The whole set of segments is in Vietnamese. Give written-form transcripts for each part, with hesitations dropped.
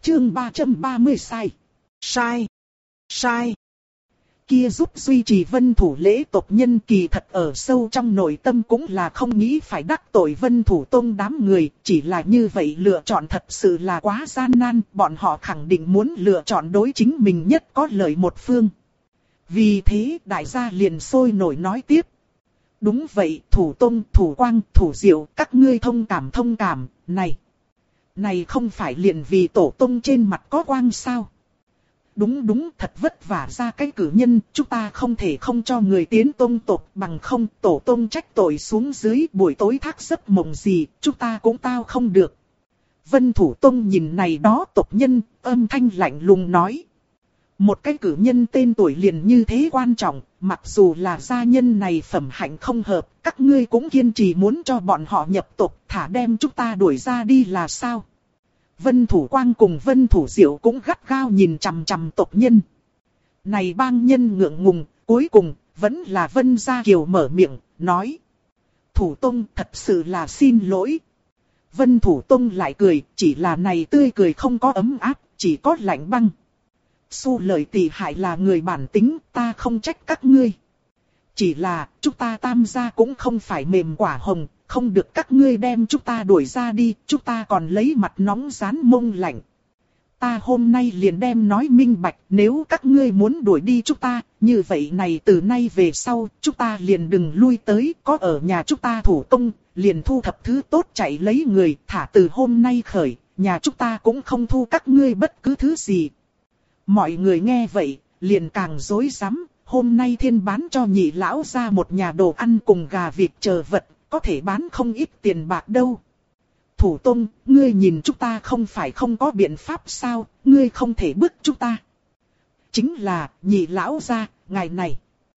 Chương 330 sai. Sai. Sai. Kia giúp duy trì Vân Thủ lễ tộc nhân kỳ thật ở sâu trong nội tâm cũng là không nghĩ phải đắc tội Vân Thủ Tông đám người, chỉ là như vậy lựa chọn thật sự là quá gian nan, bọn họ khẳng định muốn lựa chọn đối chính mình nhất có lợi một phương. Vì thế đại gia liền sôi nổi nói tiếp. Đúng vậy, Thủ Tông, Thủ Quang, Thủ Diệu, các ngươi thông cảm, này không phải liền vì tổ tông trên mặt có quang sao? Đúng, thật vất vả ra cái cử nhân, chúng ta không thể không cho người tiến tông tộc, bằng không tổ tông trách tội xuống dưới, buổi tối thác giấc mộng gì, chúng ta cũng tao không được. Vân Thủ Tông nhìn này đó tộc nhân, âm thanh lạnh lùng nói. Một cái cử nhân tên tuổi liền như thế quan trọng, mặc dù là gia nhân này phẩm hạnh không hợp, các ngươi cũng kiên trì muốn cho bọn họ nhập tộc, thả đem chúng ta đuổi ra đi là sao? Vân Thủ Quang cùng Vân Thủ Diệu cũng gắt gao nhìn chằm chằm tộc nhân. Này bang nhân ngượng ngùng, cuối cùng vẫn là Vân Gia Kiều mở miệng, nói. Thủ Tông thật sự là xin lỗi. Vân Thủ Tông lại cười, chỉ là này tươi cười không có ấm áp, chỉ có lạnh băng. Su lời tỳ hại là người bản tính, ta không trách các ngươi. Chỉ là, chúng ta Tam gia cũng không phải mềm quả hồng, không được các ngươi đem chúng ta đuổi ra đi, chúng ta còn lấy mặt nóng rán mông lạnh. Ta hôm nay liền đem nói minh bạch, nếu các ngươi muốn đuổi đi chúng ta, như vậy này từ nay về sau, chúng ta liền đừng lui tới, có ở nhà chúng ta thủ công, liền thu thập thứ tốt chạy lấy người, thả từ hôm nay khởi, nhà chúng ta cũng không thu các ngươi bất cứ thứ gì. Mọi người nghe vậy, liền càng rối rắm, hôm nay thiên bán cho nhị lão ra một nhà đồ ăn cùng gà vịt chờ vật, có thể bán không ít tiền bạc đâu. Thủ Tông, ngươi nhìn chúng ta không phải không có biện pháp sao, ngươi không thể bức chúng ta. Chính là, nhị lão ra, ngày này.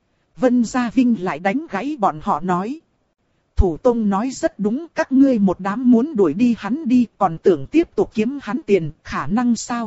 Vân Gia Vinh lại đánh gãy bọn họ nói. Thủ Tông nói rất đúng, các ngươi một đám muốn đuổi đi hắn đi, còn tưởng tiếp tục kiếm hắn tiền, khả năng sao?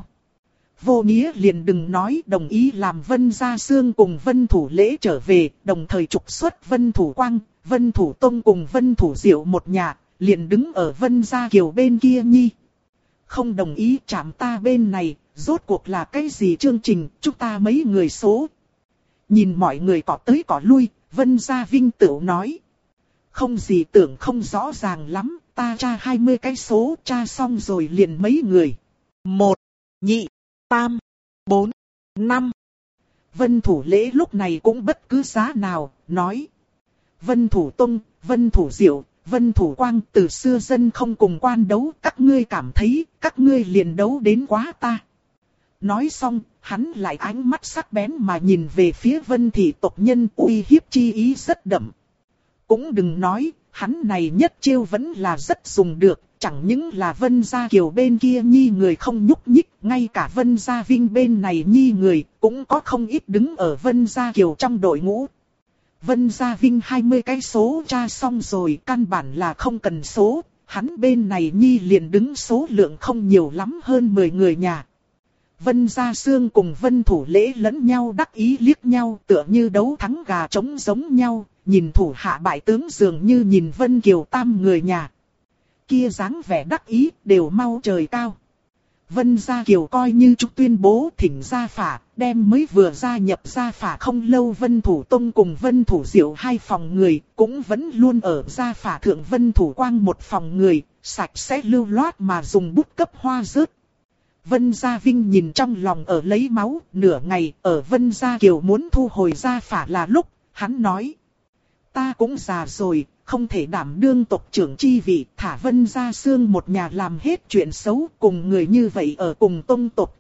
Vô nghĩa liền đừng nói, đồng ý làm Vân Gia Sương cùng Vân Thủ Lễ trở về, đồng thời trục xuất Vân Thủ Quang, Vân Thủ Tông cùng Vân Thủ Diệu một nhà, liền đứng ở Vân Gia Kiều bên kia nhi. Không đồng ý chạm ta bên này, rốt cuộc là cái gì chương trình, chúng ta mấy người số. Nhìn mọi người cọ tới cọ lui, Vân Gia Vinh Tửu nói. Không gì tưởng không rõ ràng lắm, ta tra 20 cái số, tra xong rồi liền mấy người. 1, 2, 3, 4, 5. Vân Thủ Lễ lúc này cũng bất cứ giá nào, nói. Vân Thủ Tông, Vân Thủ Diệu, Vân Thủ Quang từ xưa dân không cùng quan đấu, các ngươi cảm thấy, các ngươi liền đấu đến quá ta. Nói xong, hắn lại ánh mắt sắc bén mà nhìn về phía Vân thị tộc nhân, uy hiếp chi ý rất đậm. Cũng đừng nói, hắn này nhất chiêu vẫn là rất dùng được, chẳng những là Vân Gia Kiều bên kia nhi người không nhúc nhích, ngay cả Vân Gia Vinh bên này nhi người, cũng có không ít đứng ở Vân Gia Kiều trong đội ngũ. Vân Gia Vinh 20 cái số tra xong rồi, căn bản là không cần số, hắn bên này nhi liền đứng số lượng không nhiều lắm hơn 10 người nhà. Vân Gia Sương cùng Vân Thủ Lễ lẫn nhau đắc ý liếc nhau tựa như đấu thắng gà trống giống nhau, nhìn thủ hạ bại tướng dường như nhìn Vân Kiều tam người nhà. Kia dáng vẻ đắc ý đều mau trời cao. Vân Gia Kiều coi như trúc tuyên bố thỉnh gia phả, đem mới vừa gia nhập gia phả không lâu Vân Thủ Tông cùng Vân Thủ Diệu hai phòng người, cũng vẫn luôn ở gia phả thượng Vân Thủ Quang một phòng người, sạch sẽ lưu loát mà dùng bút cấp hoa rớt. Vân Gia Vinh nhìn trong lòng ở lấy máu, nửa ngày ở Vân Gia Kiều muốn thu hồi gia phả là lúc, hắn nói. Ta cũng già rồi, không thể đảm đương tộc trưởng chi vị, thả Vân Gia Sương một nhà làm hết chuyện xấu, cùng người như vậy ở cùng tông tộc,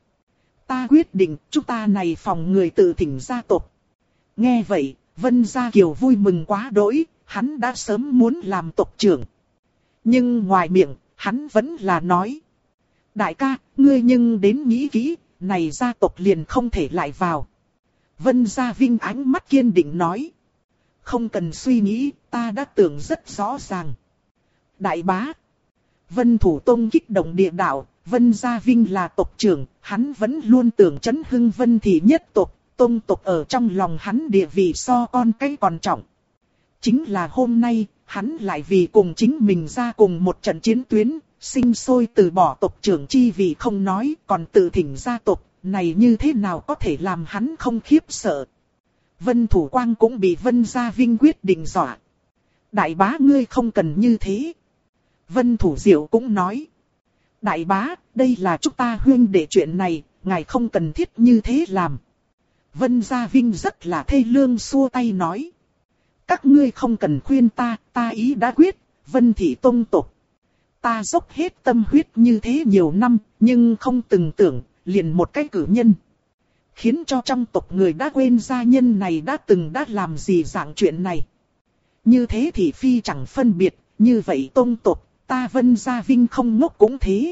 ta quyết định, chúng ta này phòng người tự thỉnh gia tộc. Nghe vậy, Vân Gia Kiều vui mừng quá đỗi, hắn đã sớm muốn làm tộc trưởng. Nhưng ngoài miệng, hắn vẫn là nói. Đại ca, ngươi nhưng đến nghĩ kỹ, này gia tộc liền không thể lại vào. Vân Gia Vinh ánh mắt kiên định nói. Không cần suy nghĩ, ta đã tưởng rất rõ ràng. Đại bá. Vân Thủ Tông kích động địa đạo, Vân Gia Vinh là tộc trưởng, hắn vẫn luôn tưởng chấn hưng Vân thị nhất tộc, tông tộc ở trong lòng hắn địa vị so con cái còn trọng. Chính là hôm nay, hắn lại vì cùng chính mình ra cùng một trận chiến tuyến, sinh sôi từ bỏ tộc trưởng chi vì không nói, còn tự thỉnh gia tộc, này như thế nào có thể làm hắn không khiếp sợ. Vân Thủ Quang cũng bị Vân Gia Vinh quyết định dọa. Đại bá ngươi không cần như thế. Vân Thủ Diệu cũng nói. Đại bá, đây là chúng ta huynh đệ chuyện này, ngài không cần thiết như thế làm. Vân Gia Vinh rất là thê lương xua tay nói. Các ngươi không cần khuyên ta, ta ý đã quyết, Vân Thị tông tộc. Ta dốc hết tâm huyết như thế nhiều năm, nhưng không từng tưởng, liền một cái cử nhân. Khiến cho trong tộc người đã quên gia nhân này đã làm gì dạng chuyện này. Như thế thì phi chẳng phân biệt, như vậy tông tộc, ta Vân Gia Vinh không ngốc cũng thế.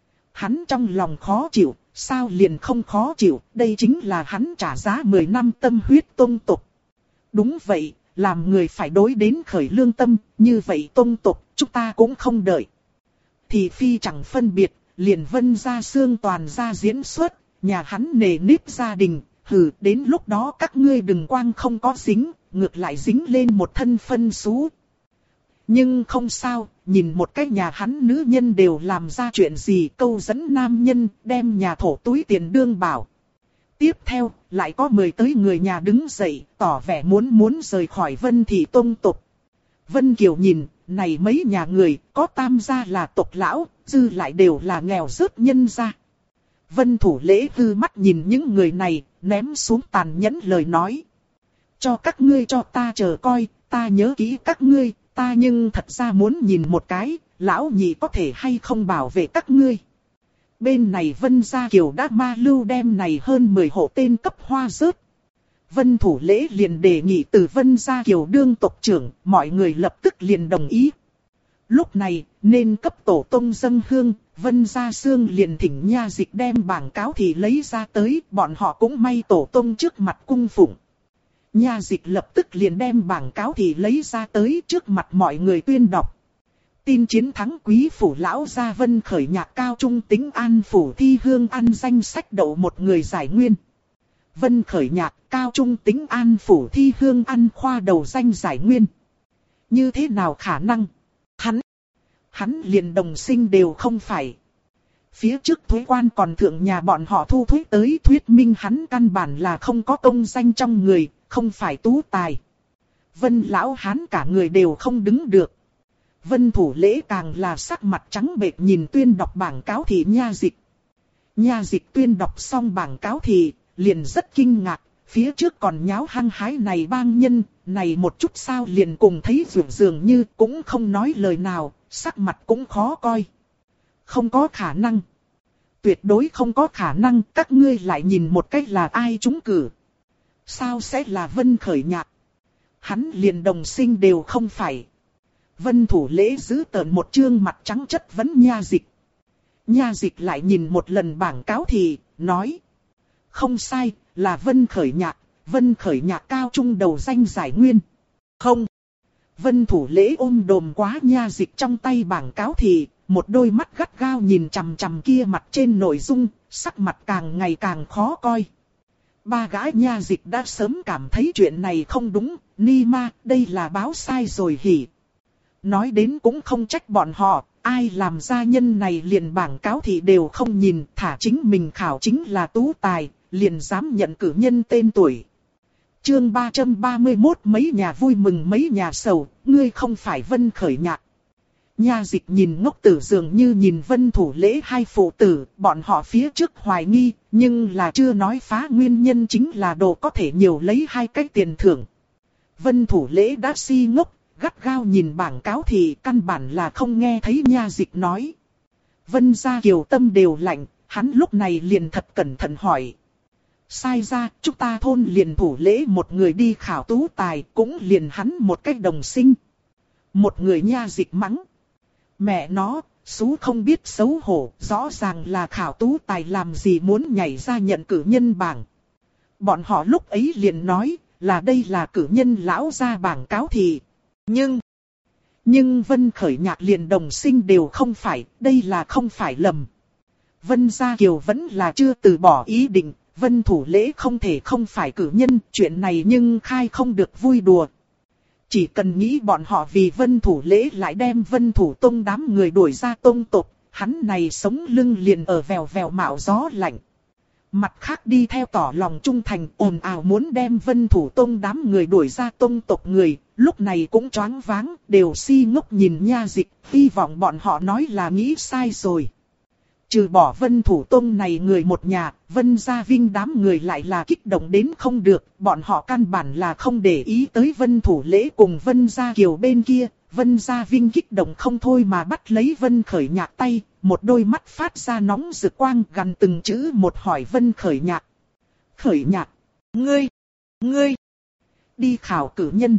Hắn trong lòng khó chịu, sao liền không khó chịu, đây chính là hắn trả giá 10 năm tâm huyết tông tộc. Đúng vậy, làm người phải đối đến khởi lương tâm, như vậy tông tộc, chúng ta cũng không đợi. Thì phi chẳng phân biệt, liền Vân Gia Xương toàn ra diễn xuất, nhà hắn nề nếp gia đình, đến lúc đó các ngươi đừng quang không có dính, ngược lại dính lên một thân phân xú. Nhưng không sao, nhìn một cái nhà hắn nữ nhân đều làm ra chuyện gì, câu dẫn nam nhân, đem nhà thổ túi tiền đương bảo. Tiếp theo, lại có 10 tới người nhà đứng dậy, tỏ vẻ muốn rời khỏi Vân Thị tông tộc. Vân Kiều nhìn, này mấy nhà người, có tam gia là tộc lão, dư lại đều là nghèo rớt nhân gia. Vân Thủ Lễ hư mắt nhìn những người này, ném xuống tàn nhẫn lời nói. Cho các ngươi cho ta chờ coi, ta nhớ kỹ các ngươi, ta nhưng thật ra muốn nhìn một cái, lão nhị có thể hay không bảo vệ các ngươi. Bên này Vân Gia Kiều đã ma lưu đem này hơn 10 hộ tên cấp hoa rớt. Vân Thủ Lễ liền đề nghị từ Vân Gia Kiều đương tộc trưởng, mọi người lập tức liền đồng ý. Lúc này, nên cấp tổ tông dâng hương, Vân Gia Xương liền thỉnh Nha Dịch đem bảng cáo thì lấy ra tới, bọn họ cũng may tổ tông trước mặt cung phụng. Nha Dịch lập tức liền đem bảng cáo thì lấy ra tới trước mặt mọi người tuyên đọc. Tin chiến thắng quý phủ lão gia Vân khởi nhạc cao trung tính an phủ thi hương ăn danh sách đậu một người giải nguyên. Vân khởi nhạc cao trung tính an phủ thi hương ăn khoa đầu danh giải nguyên. Như thế nào khả năng? Hắn liền đồng sinh đều không phải. Phía trước thuế quan còn thượng nhà bọn họ thu thuế tới thuyết minh hắn căn bản là không có công danh trong người, không phải tú tài. Vân lão hán cả người đều không đứng được. Vân Thủ Lễ càng là sắc mặt trắng bệch nhìn tuyên đọc bảng cáo thì Nha Dịch. Nha Dịch tuyên đọc xong bảng cáo thì liền rất kinh ngạc, phía trước còn nháo hăng hái này bang nhân, này một chút sao liền cùng thấy dường như cũng không nói lời nào, sắc mặt cũng khó coi. Không có khả năng. Tuyệt đối không có khả năng, các ngươi lại nhìn một cách là ai trúng cử. Sao sẽ là Vân khởi nhạc? Hắn liền đồng sinh đều không phải. Vân Thủ Lễ giữ tợn một trương mặt trắng chất vấn Nha Dịch. Nha Dịch lại nhìn một lần bảng cáo thì, nói. Không sai, là Vân khởi nhạc cao trung đầu danh giải nguyên. Không. Vân Thủ Lễ ôm đồm quá Nha Dịch trong tay bảng cáo thì, một đôi mắt gắt gao nhìn chằm chằm kia mặt trên nội dung, sắc mặt càng ngày càng khó coi. Ba gái Nha Dịch đã sớm cảm thấy chuyện này không đúng, ni ma, đây là báo sai rồi hỉ. Nói đến cũng không trách bọn họ, ai làm gia nhân này liền bảng cáo thì đều không nhìn, thả chính mình khảo chính là tú tài, liền dám nhận cử nhân tên tuổi. Chương 331 mấy nhà vui mừng mấy nhà sầu, ngươi không phải Vân khởi nhạc. Nha Dịch nhìn ngốc tử dường như nhìn Vân Thủ Lễ hai phụ tử, bọn họ phía trước hoài nghi, nhưng là chưa nói phá nguyên nhân chính là đồ có thể nhiều lấy 2 cái tiền thưởng. Vân Thủ Lễ đã si ngốc, gắt gao nhìn bảng cáo thì căn bản là không nghe thấy Nha Dịch nói. Vân Gia Kiều tâm đều lạnh, hắn lúc này liền thật cẩn thận hỏi. Sai ra, chúng ta thôn liền Thủ Lễ một người đi khảo tú tài, cũng liền hắn một cách đồng sinh. Một người Nha Dịch mắng. Mẹ nó, xú không biết xấu hổ, rõ ràng là khảo tú tài làm gì muốn nhảy ra nhận cử nhân bảng. Bọn họ lúc ấy liền nói, là đây là cử nhân lão ra bảng cáo thì. Nhưng Vân khởi nhạc liền đồng sinh đều không phải, đây là không phải lầm. Vân Gia Kiều vẫn là chưa từ bỏ ý định, Vân Thủ Lễ không thể không phải cử nhân, chuyện này nhưng khai không được vui đùa. Chỉ cần nghĩ bọn họ vì Vân Thủ Lễ lại đem Vân Thủ Tông đám người đuổi ra tông tộc, hắn này sống lưng liền ở vèo vèo mạo gió lạnh. Mặt khác đi theo tỏ lòng trung thành ồn ào muốn đem Vân Thủ Tông đám người đuổi ra tông tộc người, lúc này cũng choáng váng, đều si ngốc nhìn Nha Dịch, hy vọng bọn họ nói là nghĩ sai rồi. Trừ bỏ Vân Thủ Tông này người một nhà, Vân Gia Vinh đám người lại là kích động đến không được, bọn họ căn bản là không để ý tới Vân Thủ Lễ cùng Vân Gia Kiều bên kia. Vân Gia Vinh kích động không thôi mà bắt lấy Vân Khởi Nhạc tay, một đôi mắt phát ra nóng rực quang gần từng chữ một hỏi Vân Khởi Nhạc. Khởi Nhạc, ngươi, đi khảo cử nhân,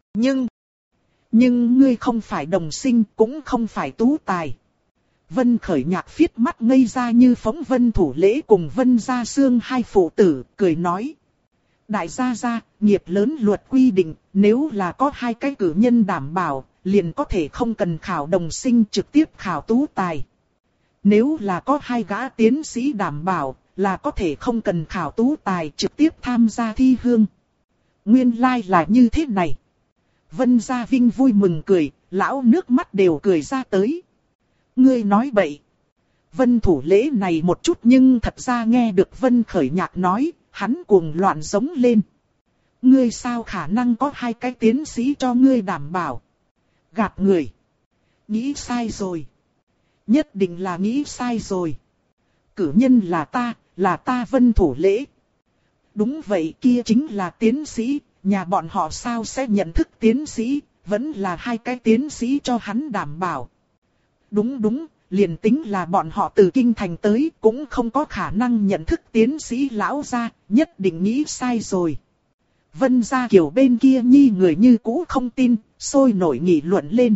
nhưng ngươi không phải đồng sinh cũng không phải tú tài. Vân Khởi Nhạc phiết mắt ngây ra như phóng Vân Thủ Lễ cùng Vân Gia Sương hai phụ tử, cười nói. Đại gia, nghiệp lớn luật quy định, nếu là có hai cái cử nhân đảm bảo, liền có thể không cần khảo đồng sinh trực tiếp khảo tú tài. Nếu là có hai gã tiến sĩ đảm bảo, là có thể không cần khảo tú tài trực tiếp tham gia thi hương. Nguyên lai là như thế này. Vân Gia Vinh vui mừng cười, lão nước mắt đều cười ra tới. Ngươi nói bậy. Vân Thủ Lễ này một chút nhưng thật ra nghe được Vân Khởi Nhạc nói, hắn cuồng loạn giống lên. Ngươi sao khả năng có hai cái tiến sĩ cho ngươi đảm bảo? Gạt người. Nghĩ sai rồi. Nhất định là nghĩ sai rồi. Cử nhân là ta Vân Thủ Lễ. Đúng vậy, kia chính là tiến sĩ, nhà bọn họ sao sẽ nhận thức tiến sĩ, vẫn là hai cái tiến sĩ cho hắn đảm bảo. Đúng, liền tính là bọn họ từ kinh thành tới cũng không có khả năng nhận thức tiến sĩ lão gia, nhất định nghĩ sai rồi. Vân Gia Kiều bên kia nhi người như cũ không tin, sôi nổi nghị luận lên.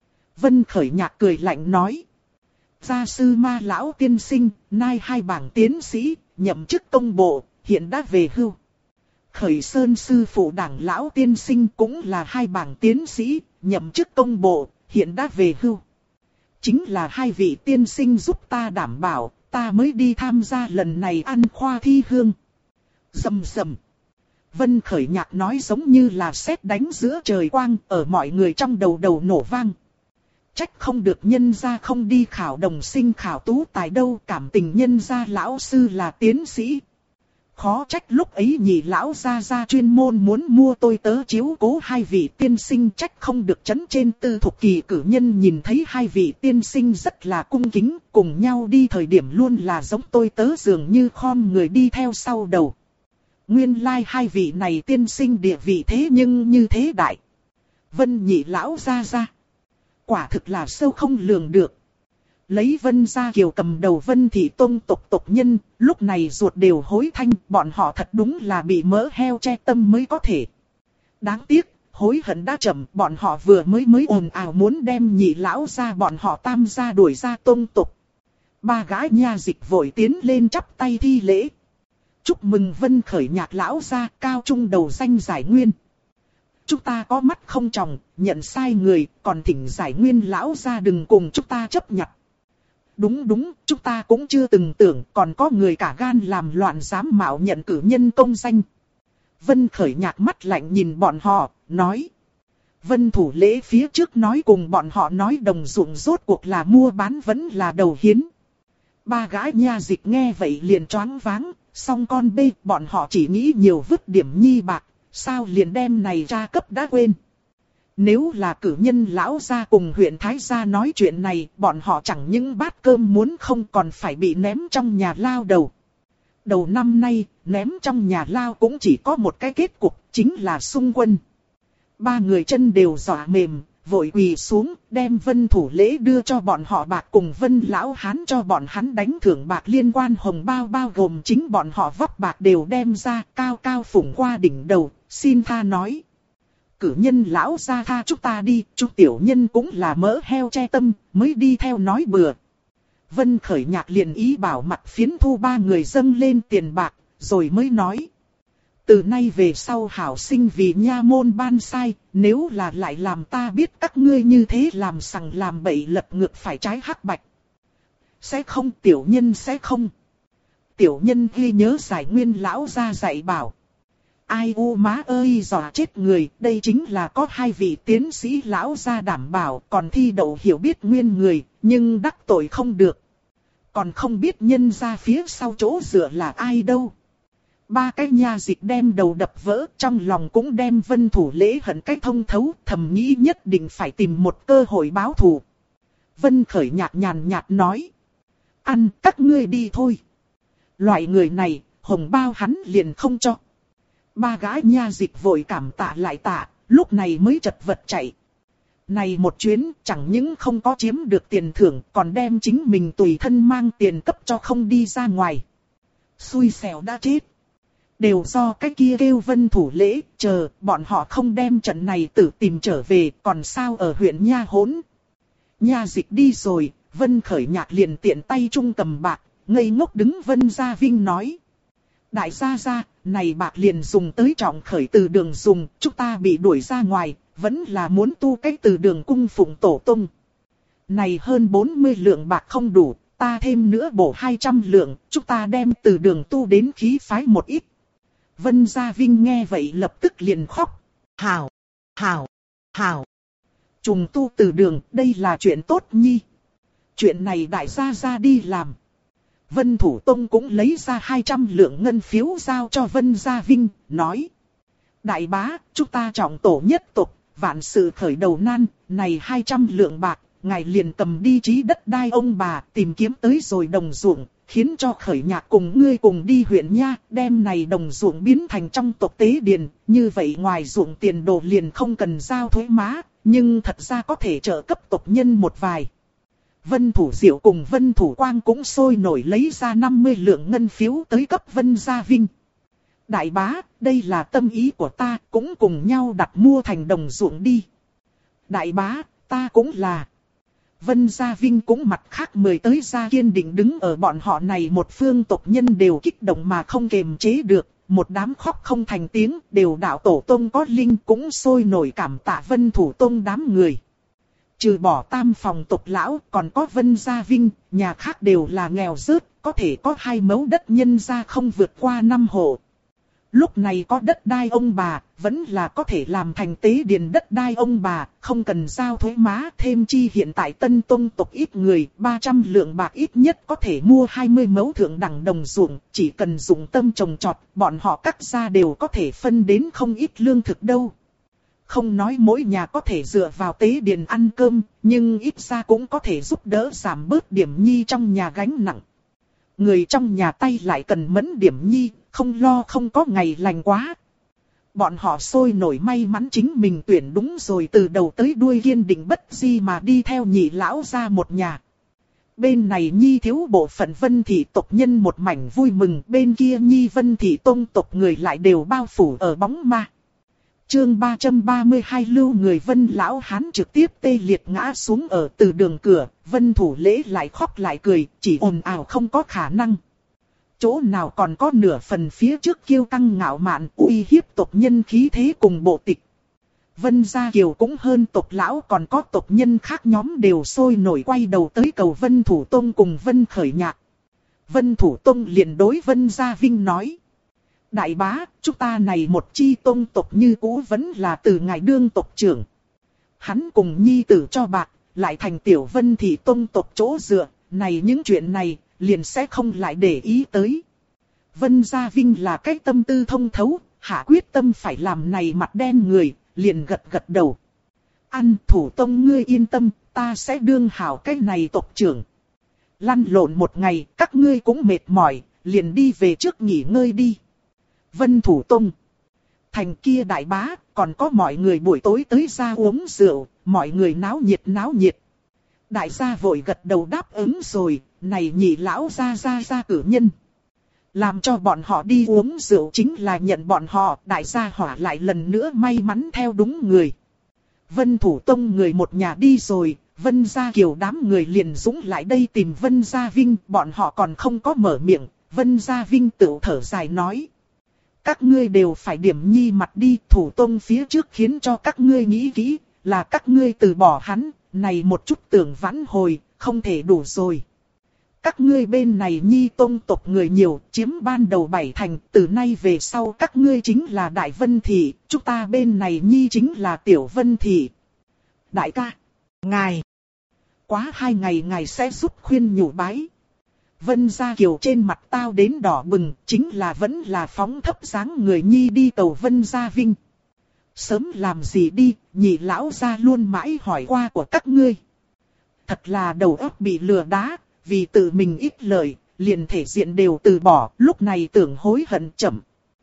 Vân Khởi Nhạc cười lạnh nói. Gia sư Ma lão tiên sinh, nay hai bảng tiến sĩ, nhậm chức công bộ, hiện đã về hưu. Khởi Sơn sư phụ đảng lão tiên sinh cũng là hai bảng tiến sĩ, nhậm chức công bộ, hiện đã về hưu. Chính là hai vị tiên sinh giúp ta đảm bảo, ta mới đi tham gia lần này ăn khoa thi hương. Rầm rầm. Vân Khởi Nhạc nói giống như là sét đánh giữa trời quang, ở mọi người trong đầu nổ vang. Trách không được nhân gia không đi khảo đồng sinh khảo tú tài đâu, cảm tình nhân gia lão sư là tiến sĩ. Khó trách lúc ấy nhị lão gia chuyên môn muốn mua tôi tớ chiếu cố hai vị tiên sinh, trách không được chấn trên tư thục kỳ cử nhân nhìn thấy hai vị tiên sinh rất là cung kính, cùng nhau đi thời điểm luôn là giống tôi tớ dường như khom người đi theo sau đầu. Nguyên lai hai vị này tiên sinh địa vị thế nhưng như thế đại. Vân nhị lão gia quả thực là sâu không lường được. Lấy Vân Gia Kiều cầm đầu Vân Thị Tông tộc nhân, lúc này ruột đều hối thanh, bọn họ thật đúng là bị mỡ heo che tâm mới có thể. Đáng tiếc, hối hận đã chậm, bọn họ vừa mới ồn ào muốn đem nhị lão ra bọn họ tam gia đuổi ra tông tộc. Ba gái nha dịch vội tiến lên chắp tay thi lễ. Chúc mừng Vân Khởi Nhạc lão gia cao trung đầu danh giải nguyên. Chúng ta có mắt không tròng, nhận sai người, còn thỉnh giải nguyên lão gia đừng cùng chúng ta chấp nhận. Đúng, chúng ta cũng chưa từng tưởng còn có người cả gan làm loạn dám mạo nhận cử nhân công danh. Vân Khởi Nhạc mắt lạnh nhìn bọn họ, nói. Vân Thủ Lễ phía trước nói cùng bọn họ nói đồng dụng rốt cuộc là mua bán vẫn là đầu hiến. Ba gái nha dịch nghe vậy liền choáng váng, song con bê bọn họ chỉ nghĩ nhiều vứt điểm nhi bạc, sao liền đem này ra cấp đã quên. Nếu là cử nhân lão gia cùng huyện Thái gia nói chuyện này, bọn họ chẳng những bát cơm muốn không còn phải bị ném trong nhà lao đầu. Đầu năm nay, ném trong nhà lao cũng chỉ có một cái kết cục, chính là xung quân. Ba người chân đều dọa mềm, vội quỳ xuống, đem Vân Thủ Lễ đưa cho bọn họ bạc cùng Vân Lão Hán cho bọn hắn đánh thưởng bạc liên quan hồng bao gồm chính bọn họ vóc bạc đều đem ra, cao cao phủng qua đỉnh đầu, xin tha nói. Cử nhân lão gia tha chúng ta đi, chúng tiểu nhân cũng là mỡ heo che tâm, mới đi theo nói bừa. Vân Khởi Nhạc liền ý bảo mặt phiến thu ba người dâng lên tiền bạc, rồi mới nói. Từ nay về sau hảo sinh vì nha môn ban sai, nếu là lại làm ta biết các ngươi như thế làm sằng làm bậy lật ngược phải trái hắc bạch. Sẽ không, tiểu nhân sẽ không. Tiểu nhân ghi nhớ giải nguyên lão gia dạy bảo. Ai u má ơi dọa chết người, đây chính là có hai vị tiến sĩ lão gia đảm bảo, còn thi đậu hiểu biết nguyên người, nhưng đắc tội không được. Còn không biết nhân ra phía sau chỗ dựa là ai đâu. Ba cái nha dịch đem đầu đập vỡ, trong lòng cũng đem Vân Thủ Lễ hận cách thông thấu, thầm nghĩ nhất định phải tìm một cơ hội báo thù. Vân Khởi nhạt nhàn nhạt nói. Ăn các ngươi đi thôi. Loại người này, hồng bao hắn liền không cho. Ba gái nha dịch vội cảm tạ lại tạ, lúc này mới chật vật chạy. Này một chuyến chẳng những không có chiếm được tiền thưởng, còn đem chính mình tùy thân mang tiền cấp cho không đi ra ngoài. Xui xẻo đã chết. Đều do cái kia kêu Vân Thủ Lễ, chờ bọn họ không đem trận này tự tìm trở về, còn sao ở huyện Nha hỗn. Nha dịch đi rồi, Vân Khởi Nhạc liền tiện tay trung cầm bạc, ngây ngốc đứng Vân Gia Vinh nói. Đại gia gia, này bạc liền dùng tới trọng khởi từ đường dùng, chúng ta bị đuổi ra ngoài, vẫn là muốn tu cách từ đường cung phụng tổ tông. Này hơn 40 lượng bạc không đủ, ta thêm nữa bổ 200 lượng, chúng ta đem từ đường tu đến khí phái một ít. Vân Gia Vinh nghe vậy lập tức liền khóc. Hảo, hảo, hảo. Trùng tu từ đường, đây là chuyện tốt nhi. Chuyện này đại gia gia đi làm. Vân Thủ Tông cũng lấy ra 200 lượng ngân phiếu giao cho Vân Gia Vinh, nói. Đại bá, chúng ta trọng tổ nhất tộc, vạn sự khởi đầu nan, này 200 lượng bạc, ngài liền cầm đi trí đất đai ông bà, tìm kiếm tới rồi đồng ruộng, khiến cho Khởi Nhạc cùng ngươi cùng đi huyện Nha, đem này đồng ruộng biến thành trong tộc tế điền, như vậy ngoài ruộng tiền đồ liền không cần giao thuế má, nhưng thật ra có thể trợ cấp tộc nhân một vài. Vân Thủ Diệu cùng Vân Thủ Quang cũng sôi nổi lấy ra 50 lượng ngân phiếu tới cấp Vân Gia Vinh. Đại bá, đây là tâm ý của ta, cũng cùng nhau đặt mua thành đồng ruộng đi. Đại bá, ta cũng là. Vân Gia Vinh cũng mặt khác mời tới ra kiên định đứng ở bọn họ này một phương tộc nhân đều kích động mà không kềm chế được. Một đám khóc không thành tiếng, đều đạo tổ tông có linh cũng sôi nổi cảm tạ Vân Thủ Tông đám người. Trừ bỏ tam phòng tộc lão, còn có Vân Gia Vinh, nhà khác đều là nghèo rớt, có thể có 2 mẫu đất nhân ra không vượt qua 5 hộ. Lúc này có đất đai ông bà, vẫn là có thể làm thành tế điền đất đai ông bà, không cần giao thuế má. Thêm chi hiện tại Tân Tông tộc ít người, 300 lượng bạc ít nhất có thể mua 20 mẫu thượng đẳng đồng ruộng, chỉ cần dùng tâm trồng trọt, bọn họ cắt ra đều có thể phân đến không ít lương thực đâu. Không nói mỗi nhà có thể dựa vào tế điền ăn cơm, nhưng ít ra cũng có thể giúp đỡ giảm bớt điểm nhi trong nhà gánh nặng. Người trong nhà tay lại cần mẫn điểm nhi, không lo không có ngày lành quá. Bọn họ sôi nổi may mắn chính mình tuyển đúng rồi, từ đầu tới đuôi kiên định bất di mà đi theo nhị lão ra một nhà. Bên này nhi thiếu bộ phận Vân thị tộc nhân một mảnh vui mừng, bên kia nhi Vân thị tông tộc người lại đều bao phủ ở bóng ma. Chương 332 lưu người Vân lão hán trực tiếp tê liệt ngã xuống ở từ đường cửa, Vân Thủ Lễ lại khóc lại cười, chỉ ồn ào không có khả năng. Chỗ nào còn có nửa phần phía trước kiêu căng ngạo mạn uy hiếp tộc nhân khí thế cùng bộ tịch. Vân Gia Kiều cũng hơn tộc lão, còn có tộc nhân khác nhóm đều sôi nổi quay đầu tới cầu Vân Thủ Tông cùng Vân Khởi Nhạc. Vân Thủ Tông liền đối Vân Gia Vinh nói. Đại bá, chúng ta này một chi tông tộc như cũ vẫn là từ ngài đương tộc trưởng. Hắn cùng nhi tử cho bạc, lại thành tiểu Vân thị tông tộc chỗ dựa, này những chuyện này, liền sẽ không lại để ý tới. Vân Gia Vinh là cái tâm tư thông thấu, hạ quyết tâm phải làm này mặt đen người, liền gật gật đầu. An Thủ Tông ngươi yên tâm, ta sẽ đương hảo cái này tộc trưởng. Lăn lộn một ngày, các ngươi cũng mệt mỏi, liền đi về trước nghỉ ngơi đi. Vân Thủ Tông. Thành kia đại bá, còn có mọi người buổi tối tới ra uống rượu, mọi người náo nhiệt náo nhiệt. Đại gia vội gật đầu đáp ứng rồi, này nhị lão ra cử nhân. Làm cho bọn họ đi uống rượu chính là nhận bọn họ, đại gia hỏa lại lần nữa may mắn theo đúng người. Vân Thủ Tông người một nhà đi rồi, Vân Gia Kiều đám người liền dũng lại đây tìm Vân Gia Vinh, bọn họ còn không có mở miệng, Vân Gia Vinh tự thở dài nói. Các ngươi đều phải điểm nhi mặt đi, Thủ Tông phía trước khiến cho các ngươi nghĩ kỹ, là các ngươi từ bỏ hắn, này một chút tưởng vãn hồi, không thể đủ rồi. Các ngươi bên này Nhi tông tộc người nhiều, chiếm ban đầu 7 thành, từ nay về sau các ngươi chính là Đại Vân Thị, chúng ta bên này Nhi chính là Tiểu Vân Thị. Đại ca, ngài, quá 2 ngày ngài sẽ giúp khuyên nhủ bái. Vân Gia Kiều trên mặt tao đến đỏ bừng, chính là vẫn là phóng thấp dáng người Nhi đi cầu Vân Gia Vinh. Sớm làm gì đi, nhị lão gia luôn mãi hỏi qua của các ngươi. Thật là đầu óc bị lừa đá, vì tự mình ít lợi, liền thể diện đều từ bỏ, lúc này tưởng hối hận chậm.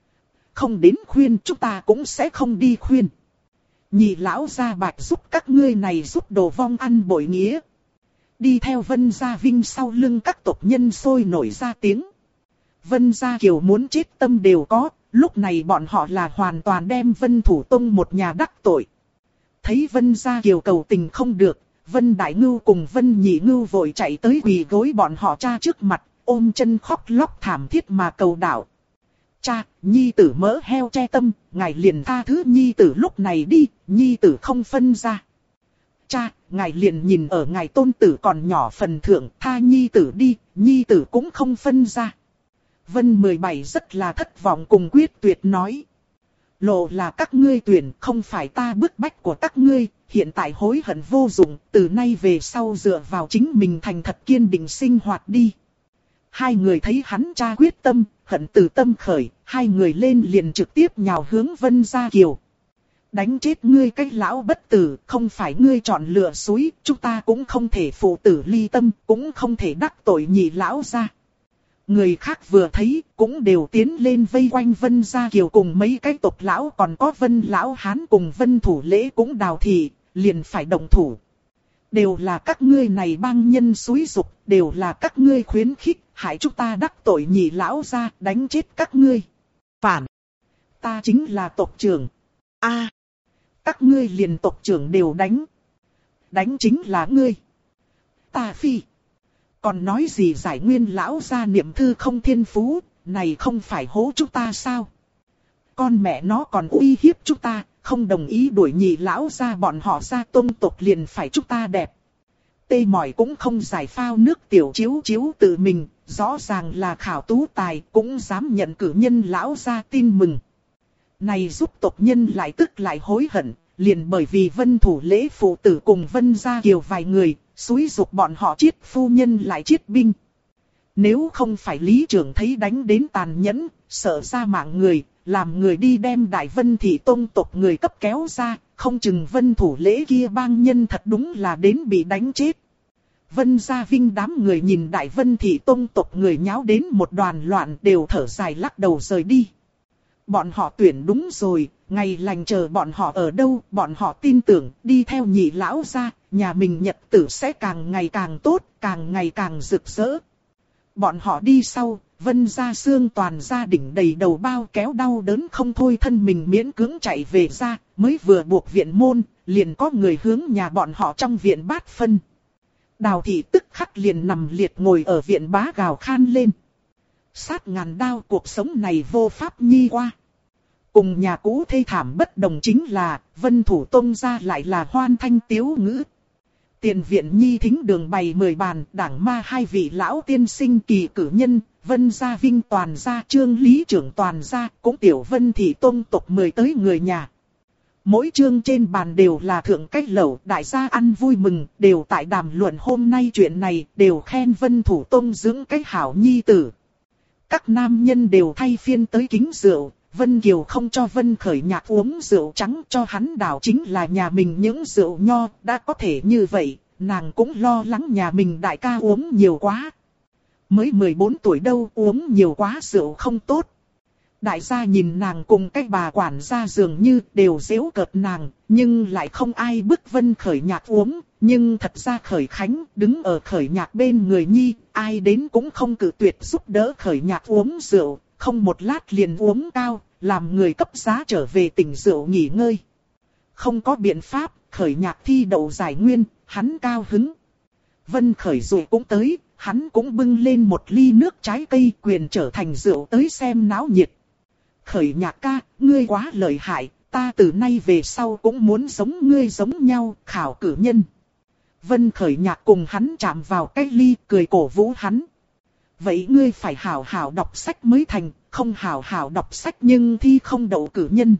Không đến khuyên chúng ta cũng sẽ không đi khuyên. Nhị lão gia bạch giúp các ngươi này giúp đồ vong ăn bội nghĩa. Đi theo Vân Gia Vinh sau lưng các tộc nhân sôi nổi ra tiếng. Vân Gia Kiều muốn chết tâm đều có, lúc này bọn họ là hoàn toàn đem Vân Thủ Tông một nhà đắc tội. Thấy Vân Gia Kiều cầu tình không được, Vân Đại Ngưu cùng Vân Nhị Ngưu vội chạy tới quỳ gối bọn họ cha trước mặt, ôm chân khóc lóc thảm thiết mà cầu đạo. Cha, Nhi tử mỡ heo che tâm, ngài liền tha thứ Nhi tử lúc này đi, Nhi tử không phân ra. Cha, ngài liền nhìn ở ngài tôn tử còn nhỏ phần thượng, tha Nhi tử đi, Nhi tử cũng không phân ra. Vân 17 rất là thất vọng cùng quyết tuyệt nói. Lộ là các ngươi tuyển, không phải ta bức bách của các ngươi, hiện tại hối hận vô dụng, từ nay về sau dựa vào chính mình thành thật kiên định sinh hoạt đi. Hai người thấy hắn cha quyết tâm, hận từ tâm khởi, hai người lên liền trực tiếp nhào hướng Vân Gia Kiều. Đánh chết ngươi cái lão bất tử, không phải ngươi chọn lựa suối, chúng ta cũng không thể phụ tử ly tâm, cũng không thể đắc tội nhị lão ra. Người khác vừa thấy, cũng đều tiến lên vây quanh Vân Gia Kiều cùng mấy cái tộc lão, còn có Vân Lão Hán cùng Vân Thủ Lễ cũng đào thị, liền phải động thủ. Đều là các ngươi này bang nhân xúi dục, đều là các ngươi khuyến khích, hại chúng ta đắc tội nhị lão ra, đánh chết các ngươi. Phản! Ta chính là tộc trưởng. A, các ngươi liền tộc trưởng đều đánh. Đánh chính là ngươi. Ta phi! Còn nói gì giải nguyên lão gia niệm thư không thiên phú, này không phải hố chúng ta sao? Con mẹ nó còn uy hiếp chúng ta, không đồng ý đuổi nhị lão gia bọn họ ra tôn tộc liền phải chúng ta đẹp. Tê mỏi cũng không giải phao nước tiểu chiếu chiếu tự mình, rõ ràng là khảo tú tài cũng dám nhận cử nhân lão gia tin mừng. Này giúp tộc nhân lại tức lại hối hận, liền bởi vì Vân Thủ Lễ phụ tử cùng Vân Gia Kiều vài người, xúi dục bọn họ chiết phu nhân lại chiết binh. Nếu không phải lý trưởng thấy đánh đến tàn nhẫn, sợ ra mạng người, làm người đi đem Đại Vân Thị Tông tộc người cấp kéo ra, không chừng Vân Thủ Lễ kia bang nhân thật đúng là đến bị đánh chết. Vân Gia Vinh đám người nhìn Đại Vân Thị Tông tộc người nháo đến một đoàn loạn đều thở dài lắc đầu rời đi. Bọn họ tuyển đúng rồi, ngày lành chờ bọn họ ở đâu, bọn họ tin tưởng, đi theo nhị lão ra, nhà mình nhật tử sẽ càng ngày càng tốt, càng ngày càng rực rỡ. Bọn họ đi sau, Vân Gia Xương toàn gia đình đầy đầu bao kéo đau đớn không thôi thân mình miễn cưỡng chạy về ra, mới vừa buộc viện môn, liền có người hướng nhà bọn họ trong viện bát phân. Đào thị tức khắc liền nằm liệt ngồi ở viện bá gào khan lên. Sát ngàn đao cuộc sống này vô pháp nhi qua. Cùng nhà cũ thê thảm bất đồng chính là, Vân Thủ Tông gia lại là hoan thanh tiếu ngữ. Tiền viện nhi thính đường bày 10 bàn, đảng ma hai vị lão tiên sinh kỳ cử nhân, Vân Gia Vinh toàn gia, Trương Lý trưởng toàn gia, cũng tiểu Vân Thị Tông tộc 10 tới người nhà. Mỗi chương trên bàn đều là thượng cách lẩu, đại gia ăn vui mừng, đều tại đàm luận hôm nay chuyện này, đều khen Vân Thủ Tông dưỡng cái hảo nhi tử. Các nam nhân đều thay phiên tới kính rượu. Vân Kiều không cho Vân Khởi Nhạc uống rượu trắng cho hắn đảo chính là nhà mình những rượu nho, đã có thể như vậy, nàng cũng lo lắng nhà mình đại ca uống nhiều quá. Mới 14 tuổi đâu uống nhiều quá rượu không tốt. Đại gia nhìn nàng cùng cái bà quản gia dường như đều giễu cợt nàng, nhưng lại không ai bức Vân Khởi Nhạc uống. Nhưng thật ra Khởi Khánh đứng ở Khởi Nhạc bên người nhi, ai đến cũng không cự tuyệt giúp đỡ Khởi Nhạc uống rượu. Không một lát liền uống cao, làm người cấp giá trở về tỉnh rượu nghỉ ngơi. Không có biện pháp, Khởi Nhạc thi đậu giải nguyên, hắn cao hứng. Vân Khởi rồi cũng tới, hắn cũng bưng lên một ly nước trái cây quyền trở thành rượu tới xem náo nhiệt. Khởi Nhạc ca, ngươi quá lợi hại, ta từ nay về sau cũng muốn giống ngươi giống nhau, khảo cử nhân. Vân Khởi Nhạc cùng hắn chạm vào cái ly, cười cổ vũ hắn. vậy ngươi phải hảo hảo đọc sách mới thành, không hảo hảo đọc sách nhưng thi không đậu cử nhân.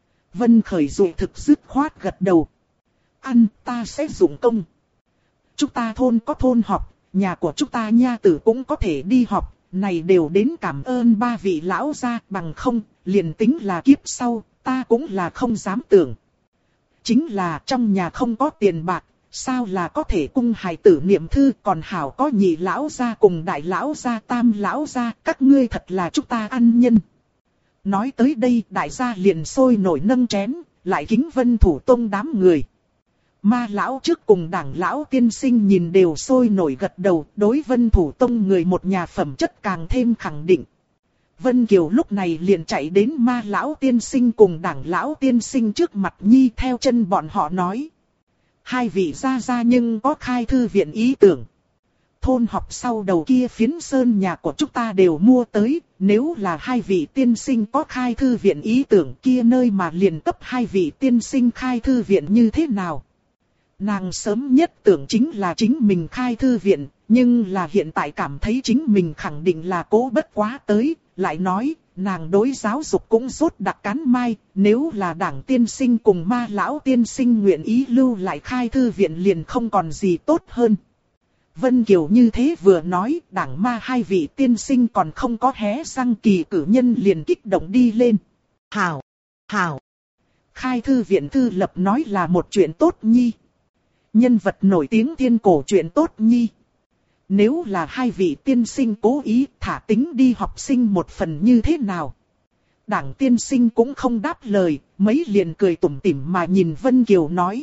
Vân Khởi dụ thực dứt khoát gật đầu. Ăn, ta sẽ dụng công. Chúng ta thôn có thôn họp, nhà của chúng ta nha tử cũng có thể đi họp, này đều đến cảm ơn ba vị lão gia, bằng không, liền tính là kiếp sau, ta cũng là không dám tưởng. Chính là trong nhà không có tiền bạc, sao là có thể cung hài tử niệm thư, còn hảo có nhị lão gia cùng đại lão gia tam lão gia, các ngươi thật là chúng ta ăn nhân. Nói tới đây đại gia liền sôi nổi nâng chén, lại kính Vân Thủ Tông đám người. Ma lão trước cùng Đảng lão tiên sinh nhìn đều sôi nổi gật đầu, đối Vân Thủ Tông người một nhà phẩm chất càng thêm khẳng định. Vân Kiều lúc này liền chạy đến Ma lão tiên sinh cùng Đảng lão tiên sinh trước mặt nhi theo chân bọn họ nói. Hai vị gia gia nhưng có khai thư viện ý tưởng. Thôn học sau đầu kia phiến sơn nhà của chúng ta đều mua tới, nếu là hai vị tiên sinh có khai thư viện ý tưởng kia nơi mà liền cấp hai vị tiên sinh khai thư viện như thế nào. Nàng sớm nhất tưởng chính là chính mình khai thư viện, nhưng là hiện tại cảm thấy chính mình khẳng định là cố bất quá tới, lại nói, nàng đối giáo dục cũng rốt đặc cán mai, nếu là Đảng tiên sinh cùng Ma lão tiên sinh nguyện ý lưu lại khai thư viện liền không còn gì tốt hơn. Vân Kiều như thế vừa nói, Đảng Ma hai vị tiên sinh còn không có hé răng, kỳ cử nhân liền kích động đi lên. Hảo, hảo, khai thư viện thư lập nói là một chuyện tốt nhi. Nhân vật nổi tiếng thiên cổ chuyện tốt nhi. Nếu là hai vị tiên sinh cố ý thả tính đi học sinh một phần như thế nào? Đảng tiên sinh cũng không đáp lời, mấy liền cười tủm tỉm mà nhìn Vân Kiều nói.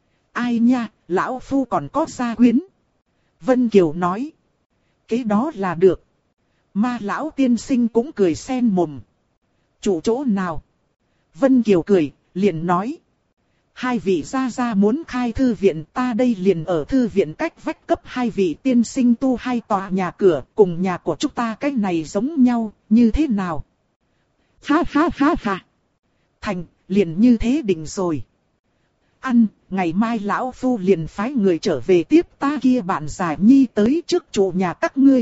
Ai nha, lão phu còn có gia quyến. Vân Kiều nói. Cái đó là được. Ma lão tiên sinh cũng cười sen mồm. Chủ chỗ nào? Vân Kiều cười, liền nói. Hai vị gia gia muốn khai thư viện, ta đây liền ở thư viện cách vách cấp hai vị tiên sinh tu hai tòa nhà cửa, cùng nhà của chúng ta cách này giống nhau, như thế nào? Ha ha ha ha. Thành, liền như thế định rồi. Ăn, ngày mai lão phu liền phái người trở về tiếp ta kia bạn giải nhi tới trước chủ nhà các ngươi.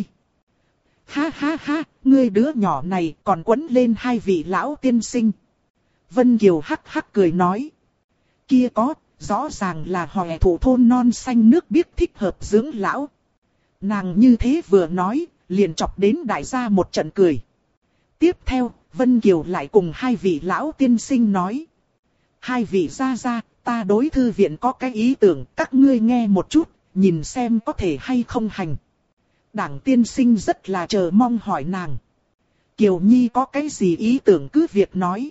Ha ha ha, ngươi đứa nhỏ này còn quấn lên hai vị lão tiên sinh. Vân Kiều hắc hắc cười nói. Kia có, rõ ràng là Hoè Thủ thôn non xanh nước biếc thích hợp dưỡng lão. Nàng như thế vừa nói, liền chọc đến đại gia một trận cười. Tiếp theo, Vân Kiều lại cùng hai vị lão tiên sinh nói. Hai vị gia gia, ta đối thư viện có cái ý tưởng, các ngươi nghe một chút, nhìn xem có thể hay không hành. Đảng tiên sinh rất là chờ mong hỏi nàng. Kiều Nhi có cái gì ý tưởng cứ việc nói.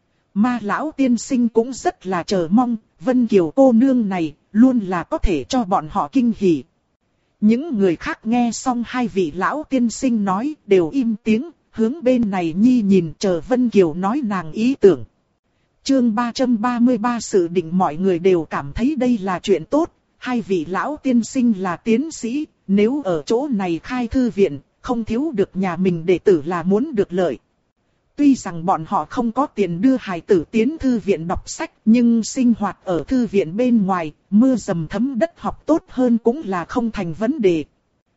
Ma lão tiên sinh cũng rất là chờ mong, Vân Kiều cô nương này, luôn là có thể cho bọn họ kinh hỉ. Những người khác nghe xong hai vị lão tiên sinh nói, đều im tiếng, hướng bên này nhi nhìn chờ Vân Kiều nói nàng ý tưởng. Chương 333 sự định mọi người đều cảm thấy đây là chuyện tốt, hai vị lão tiên sinh là tiến sĩ, nếu ở chỗ này khai thư viện, không thiếu được nhà mình đệ tử là muốn được lợi. Tuy rằng bọn họ không có tiền đưa hài tử tiến thư viện đọc sách, nhưng sinh hoạt ở thư viện bên ngoài, mưa dầm thấm đất học tốt hơn cũng là không thành vấn đề.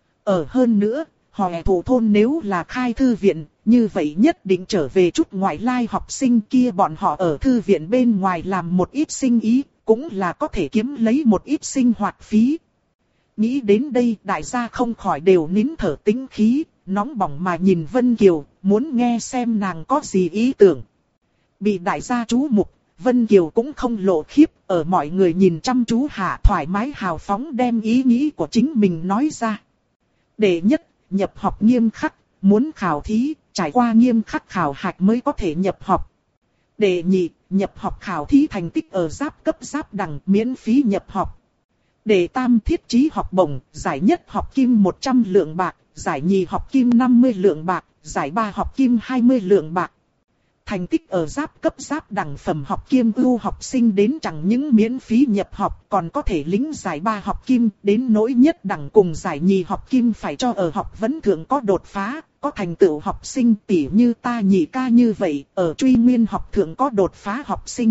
Ở hơn nữa, Hoè Thủ thôn nếu là khai thư viện, như vậy nhất định trở về chút ngoại lai học sinh kia bọn họ ở thư viện bên ngoài làm một ít sinh ý, cũng là có thể kiếm lấy một ít sinh hoạt phí. Nghĩ đến đây đại gia không khỏi đều nín thở tĩnh khí, nóng bỏng mà nhìn Vân Kiều, muốn nghe xem nàng có gì ý tưởng. Bị đại gia chú mục, Vân Kiều cũng không lộ khiếp, ở mọi người nhìn chăm chú hạ thoải mái hào phóng đem ý nghĩ của chính mình nói ra. Đệ nhất, nhập học nghiêm khắc, muốn khảo thí, trải qua nghiêm khắc khảo hạch mới có thể nhập học. Đệ nhị, nhập học khảo thí thành tích ở giáp cấp giáp đẳng miễn phí nhập học. Đệ tam, thiết trí học bổng, giải nhất học kim 100 lượng bạc, giải nhì học kim 50 lượng bạc, giải ba học kim 20 lượng bạc. Thành tích ở giáp cấp giáp đẳng phẩm học kim ưu học sinh đến chẳng những miễn phí nhập học còn có thể lĩnh giải ba học kim, đến nỗi nhất đẳng cùng giải nhì học kim phải cho ở học vấn thượng có đột phá, có thành tựu học sinh tỉ như ta nhị ca như vậy, ở truy nguyên học thượng có đột phá học sinh.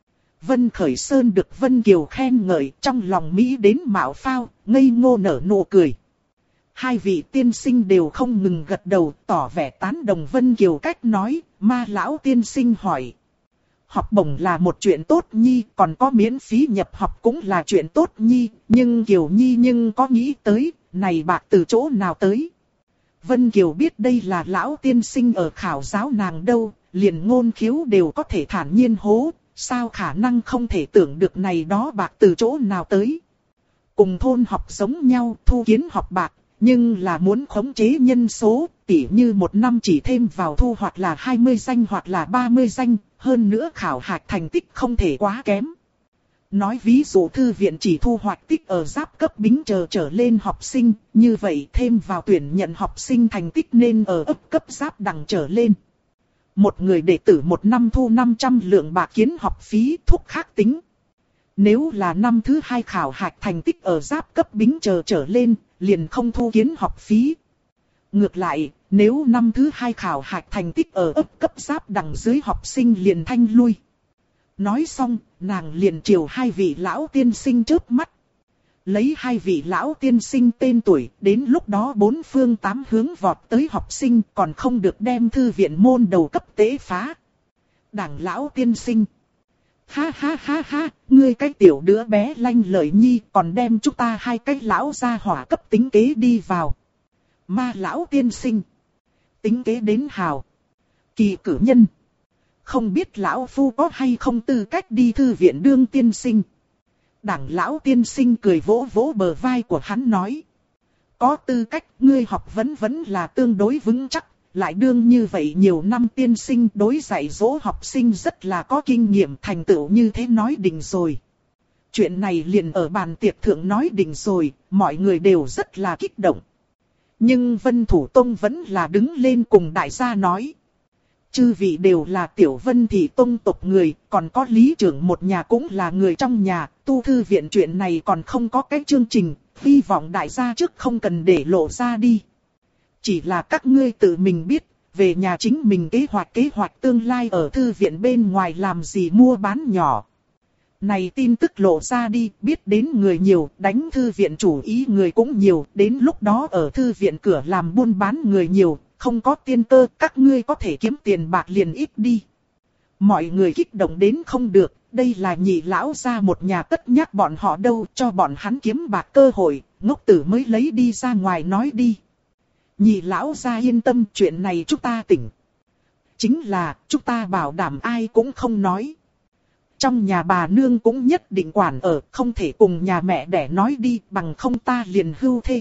Vân Khởi Sơn được Vân Kiều khen ngợi, trong lòng Mỹ đến mạo phao, ngây ngô nở nụ cười. Hai vị tiên sinh đều không ngừng gật đầu tỏ vẻ tán đồng Vân Kiều cách nói, Ma lão tiên sinh hỏi. Học bổng là một chuyện tốt nhi, còn có miễn phí nhập học cũng là chuyện tốt nhi, nhưng Kiều Nhi nhưng có nghĩ tới, này bạc từ chỗ nào tới. Vân Kiều biết đây là lão tiên sinh ở khảo giáo nàng đâu, liền ngôn khiếu đều có thể thản nhiên hố, sao khả năng không thể tưởng được này đó bạc từ chỗ nào tới. Cùng thôn học giống nhau, thu kiến học bạc, nhưng là muốn khống chế nhân số, tỉ như một năm chỉ thêm vào thu hoặc là 20 danh hoặc là 30 danh, hơn nữa khảo hạch thành tích không thể quá kém. Nói ví dụ thư viện chỉ thu hoạch tích ở giáp cấp bính trở lên học sinh, như vậy thêm vào tuyển nhận học sinh thành tích nên ở ấp cấp giáp đẳng trở lên. Một người đệ tử một năm thu 500 lượng bạc kiến học phí thúc khác tính. Nếu là năm thứ hai khảo hạch thành tích ở giáp cấp bính trở lên, liền không thu kiến học phí. Ngược lại, nếu năm thứ hai khảo hạch thành tích ở ấp cấp giáp đằng dưới học sinh liền thanh lui. Nói xong, nàng liền chiều hai vị lão tiên sinh chớp mắt. Lấy hai vị lão tiên sinh tên tuổi, đến lúc đó bốn phương tám hướng vọt tới học sinh còn không được đem thư viện môn đầu cấp tế phá. Đảng lão tiên sinh. Ha ha ha ha, ngươi cái tiểu đứa bé lanh lợi nhi còn đem chúng ta hai cái lão gia hỏa cấp tính kế đi vào. Ma lão tiên sinh. Tính kế đến hào. Kỳ cử nhân. Không biết lão phu có hay không tư cách đi thư viện đương tiên sinh. Đảng lão tiên sinh cười vỗ vỗ bờ vai của hắn nói. Có tư cách, ngươi học vẫn là tương đối vững chắc, lại đương như vậy nhiều năm tiên sinh đối dạy dỗ học sinh rất là có kinh nghiệm, thành tựu như thế nói định rồi. Chuyện này liền ở bàn tiệc thượng nói định rồi, mọi người đều rất là kích động. Nhưng Vân Thủ Tông vẫn là đứng lên cùng đại gia nói. Chư vị đều là tiểu Vân Thị Tông tộc người, còn có lý trưởng một nhà cũng là người trong nhà, tu thư viện chuyện này còn không có cái chương trình, hy vọng đại gia trước không cần để lộ ra đi. Chỉ là các ngươi tự mình biết, về nhà chính mình kế hoạch tương lai ở thư viện bên ngoài làm gì mua bán nhỏ. Này tin tức lộ ra đi, biết đến người nhiều, đánh thư viện chủ ý người cũng nhiều, đến lúc đó ở thư viện cửa làm buôn bán người nhiều, không có tiên cơ, các ngươi có thể kiếm tiền bạc liền ít đi. Mọi người kích động đến không được, đây là nhị lão gia một nhà tất nhắc bọn họ đâu, cho bọn hắn kiếm bạc cơ hội, ngốc tử mới lấy đi ra ngoài nói đi. Nhị lão gia yên tâm, chuyện này chúng ta tỉnh. Chính là, chúng ta bảo đảm ai cũng không nói. Trong nhà bà nương cũng nhất định quản ở, không thể cùng nhà mẹ đẻ nói đi, bằng không ta liền hưu thê.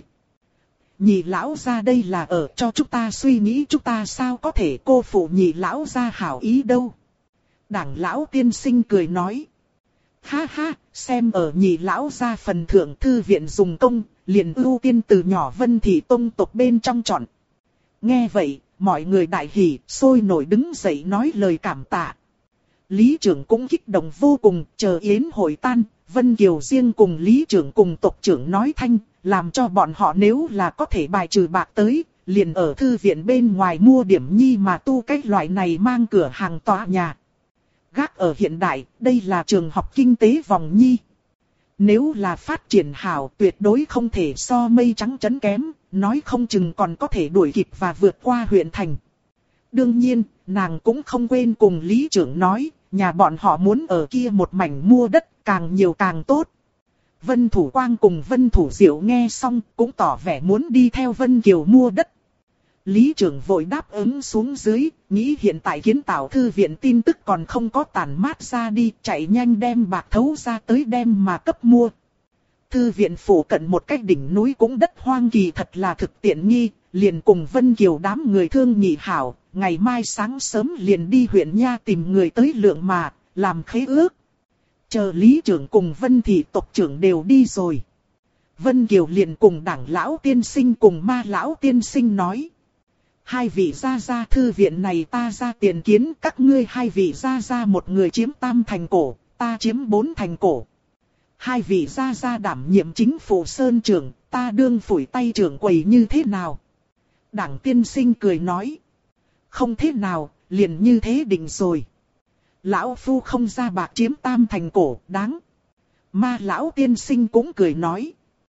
Nhị lão gia đây là ở cho chúng ta suy nghĩ, chúng ta sao có thể cô phụ nhị lão gia hảo ý đâu. Đảng lão tiên sinh cười nói. Ha ha, xem ở nhị lão gia phần thượng thư viện dùng công, liền ưu tiên từ nhỏ Vân Thị Tông tộc bên trong chọn. Nghe vậy, mọi người đại hỉ, sôi nổi đứng dậy nói lời cảm tạ. Lý trưởng cũng kích động vô cùng, chờ yến hội tan, Vân Kiều riêng cùng Lý trưởng cùng tộc trưởng nói thanh, làm cho bọn họ nếu là có thể bài trừ bạc tới, liền ở thư viện bên ngoài mua điểm nhi mà tu cái loại này mang cửa hàng tòa nhà. Gác ở hiện đại, đây là trường học kinh tế vòng nhi. Nếu là phát triển hảo tuyệt đối không thể so mây trắng chấn kém, nói không chừng còn có thể đuổi kịp và vượt qua huyện thành. Đương nhiên, nàng cũng không quên cùng Lý trưởng nói, nhà bọn họ muốn ở kia một mảnh mua đất, càng nhiều càng tốt. Vân Thủ Quang cùng Vân Thủ Diệu nghe xong cũng tỏ vẻ muốn đi theo Vân Kiều mua đất. Lý trưởng vội đáp ứng xuống dưới, nghĩ hiện tại kiến tạo thư viện tin tức còn không có tản mát ra đi, chạy nhanh đem bạc thấu ra tới đem mà cấp mua. Thư viện phủ cận một cái đỉnh núi cũng đất hoang kỳ thật là thực tiện nghi, liền cùng Vân Kiều đám người thương nghị hảo, ngày mai sáng sớm liền đi huyện nha tìm người tới lượng mà, làm khế ước. Chờ Lý trưởng cùng Vân Thị tộc trưởng đều đi rồi. Vân Kiều liền cùng đảng lão tiên sinh cùng ma lão tiên sinh nói. Hai vị gia thư viện này ta ra tiền kiến, các ngươi hai vị gia một người chiếm 3 thành cổ, ta chiếm 4 thành cổ. Hai vị gia đảm nhiệm chính phủ sơn trưởng, ta đương phủi tay trưởng quầy như thế nào? Đảng tiên sinh cười nói. Không thế nào, liền như thế định rồi. Lão phu không ra bạc chiếm 3 thành cổ, đáng. Ma lão tiên sinh cũng cười nói.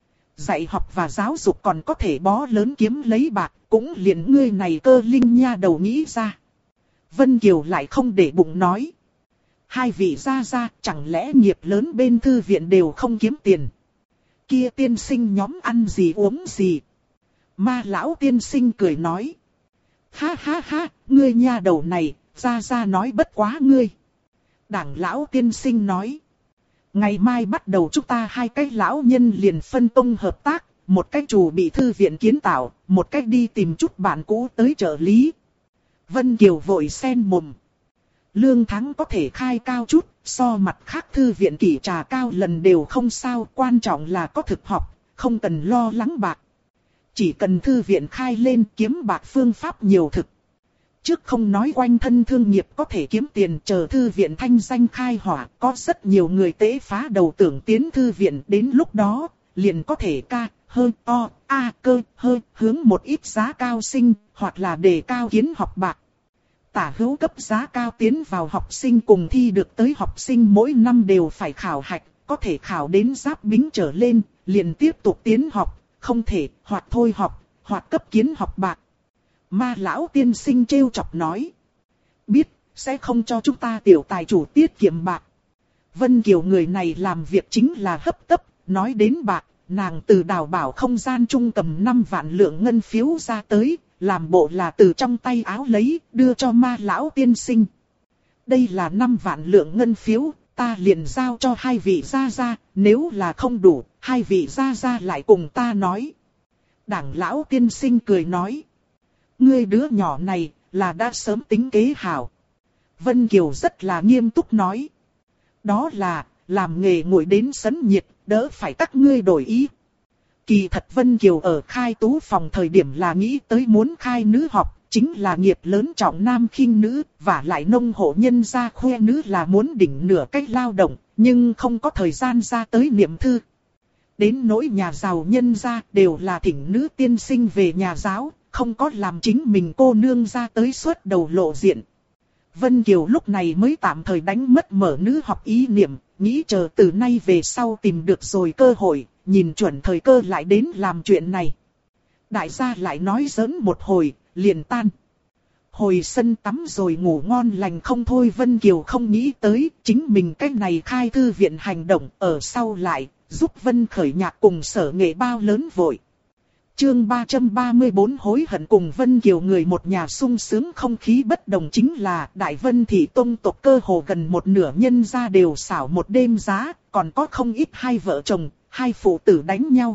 dạy học và giáo dục còn có thể bó lớn kiếm lấy bạc, cũng liền ngươi này cơ linh nha đầu nghĩ ra. Vân Kiều lại không để bụng nói. Hai vị gia gia, chẳng lẽ nghiệp lớn bên thư viện đều không kiếm tiền? Kia tiên sinh nhóm ăn gì uống gì? Ma lão tiên sinh cười nói. Ha ha ha, ngươi nha đầu này, gia gia nói bất quá ngươi. Đảng lão tiên sinh nói. Ngày mai bắt đầu chúng ta hai cái lão nhân liền phân công hợp tác, một cách chủ bị thư viện kiến tạo, một cách đi tìm chút bạn cũ tới trợ lý. Vân Kiều vội xen mồm. Lương tháng có thể khai cao chút, so mặt khác thư viện kỷ trà cao lần đều không sao, quan trọng là có thực học, không cần lo lắng bạc. Chỉ cần thư viện khai lên kiếm bạc phương pháp nhiều thực. Trước không nói quanh thân thương nghiệp có thể kiếm tiền, chờ thư viện thanh danh khai hỏa, có rất nhiều người tế phá đầu tưởng tiến thư viện, đến lúc đó, liền có thể ca, hơ, o, a, cơ, hơ, hướng một ít giá cao sinh, hoặc là đề cao kiến học bạc. Tả hữu cấp giá cao tiến vào học sinh cùng thi được tới học sinh mỗi năm đều phải khảo hạch, có thể khảo đến giáp bính trở lên, liền tiếp tục tiến học, không thể, hoặc thôi học, hoặc cấp kiến học bạc. Ma lão tiên sinh trêu chọc nói. Biết, sẽ không cho chúng ta tiểu tài chủ tiết kiệm bạc. Vân Kiều người này làm việc chính là hấp tấp, nói đến bạc, nàng từ đào bảo không gian trung cầm 5 vạn lượng ngân phiếu ra tới, làm bộ là từ trong tay áo lấy, đưa cho ma lão tiên sinh. Đây là 5 vạn lượng ngân phiếu, ta liền giao cho hai vị gia gia, nếu là không đủ, hai vị gia gia lại cùng ta nói. Đảng lão tiên sinh cười nói. Ngươi đứa nhỏ này, là đã sớm tính kế hảo. Vân Kiều rất là nghiêm túc nói. Đó là, làm nghề nguội đến sấn nhiệt, đỡ phải các ngươi đổi ý. Kỳ thật Vân Kiều ở khai tú phòng thời điểm là nghĩ tới muốn khai nữ học, chính là nghiệp lớn trọng nam khinh nữ, và lại nông hộ nhân gia khoe nữ là muốn đỉnh nửa cách lao động, nhưng không có thời gian ra tới niệm thư. Đến nỗi nhà giàu nhân gia đều là thỉnh nữ tiên sinh về nhà giáo, không có làm chính mình cô nương ra tới xuất đầu lộ diện. Vân Kiều lúc này mới tạm thời đánh mất mở nữ học ý niệm, nghĩ chờ từ nay về sau tìm được rồi cơ hội, nhìn chuẩn thời cơ lại đến làm chuyện này. Đại gia lại nói giỡn một hồi, liền tan. Hồi sân tắm rồi ngủ ngon lành không thôi. Vân Kiều không nghĩ tới chính mình cách này khai thư viện hành động ở sau lại, giúp Vân Khởi Nhạc cùng Sở Nghệ bao lớn vội. Chương 334 hối hận. Cùng Vân Kiều người một nhà sung sướng không khí bất đồng chính là Đại Vân Thị tông tộc cơ hồ gần một nửa nhân gia đều xảo một đêm giá, còn có không ít hai vợ chồng, hai phụ tử đánh nhau.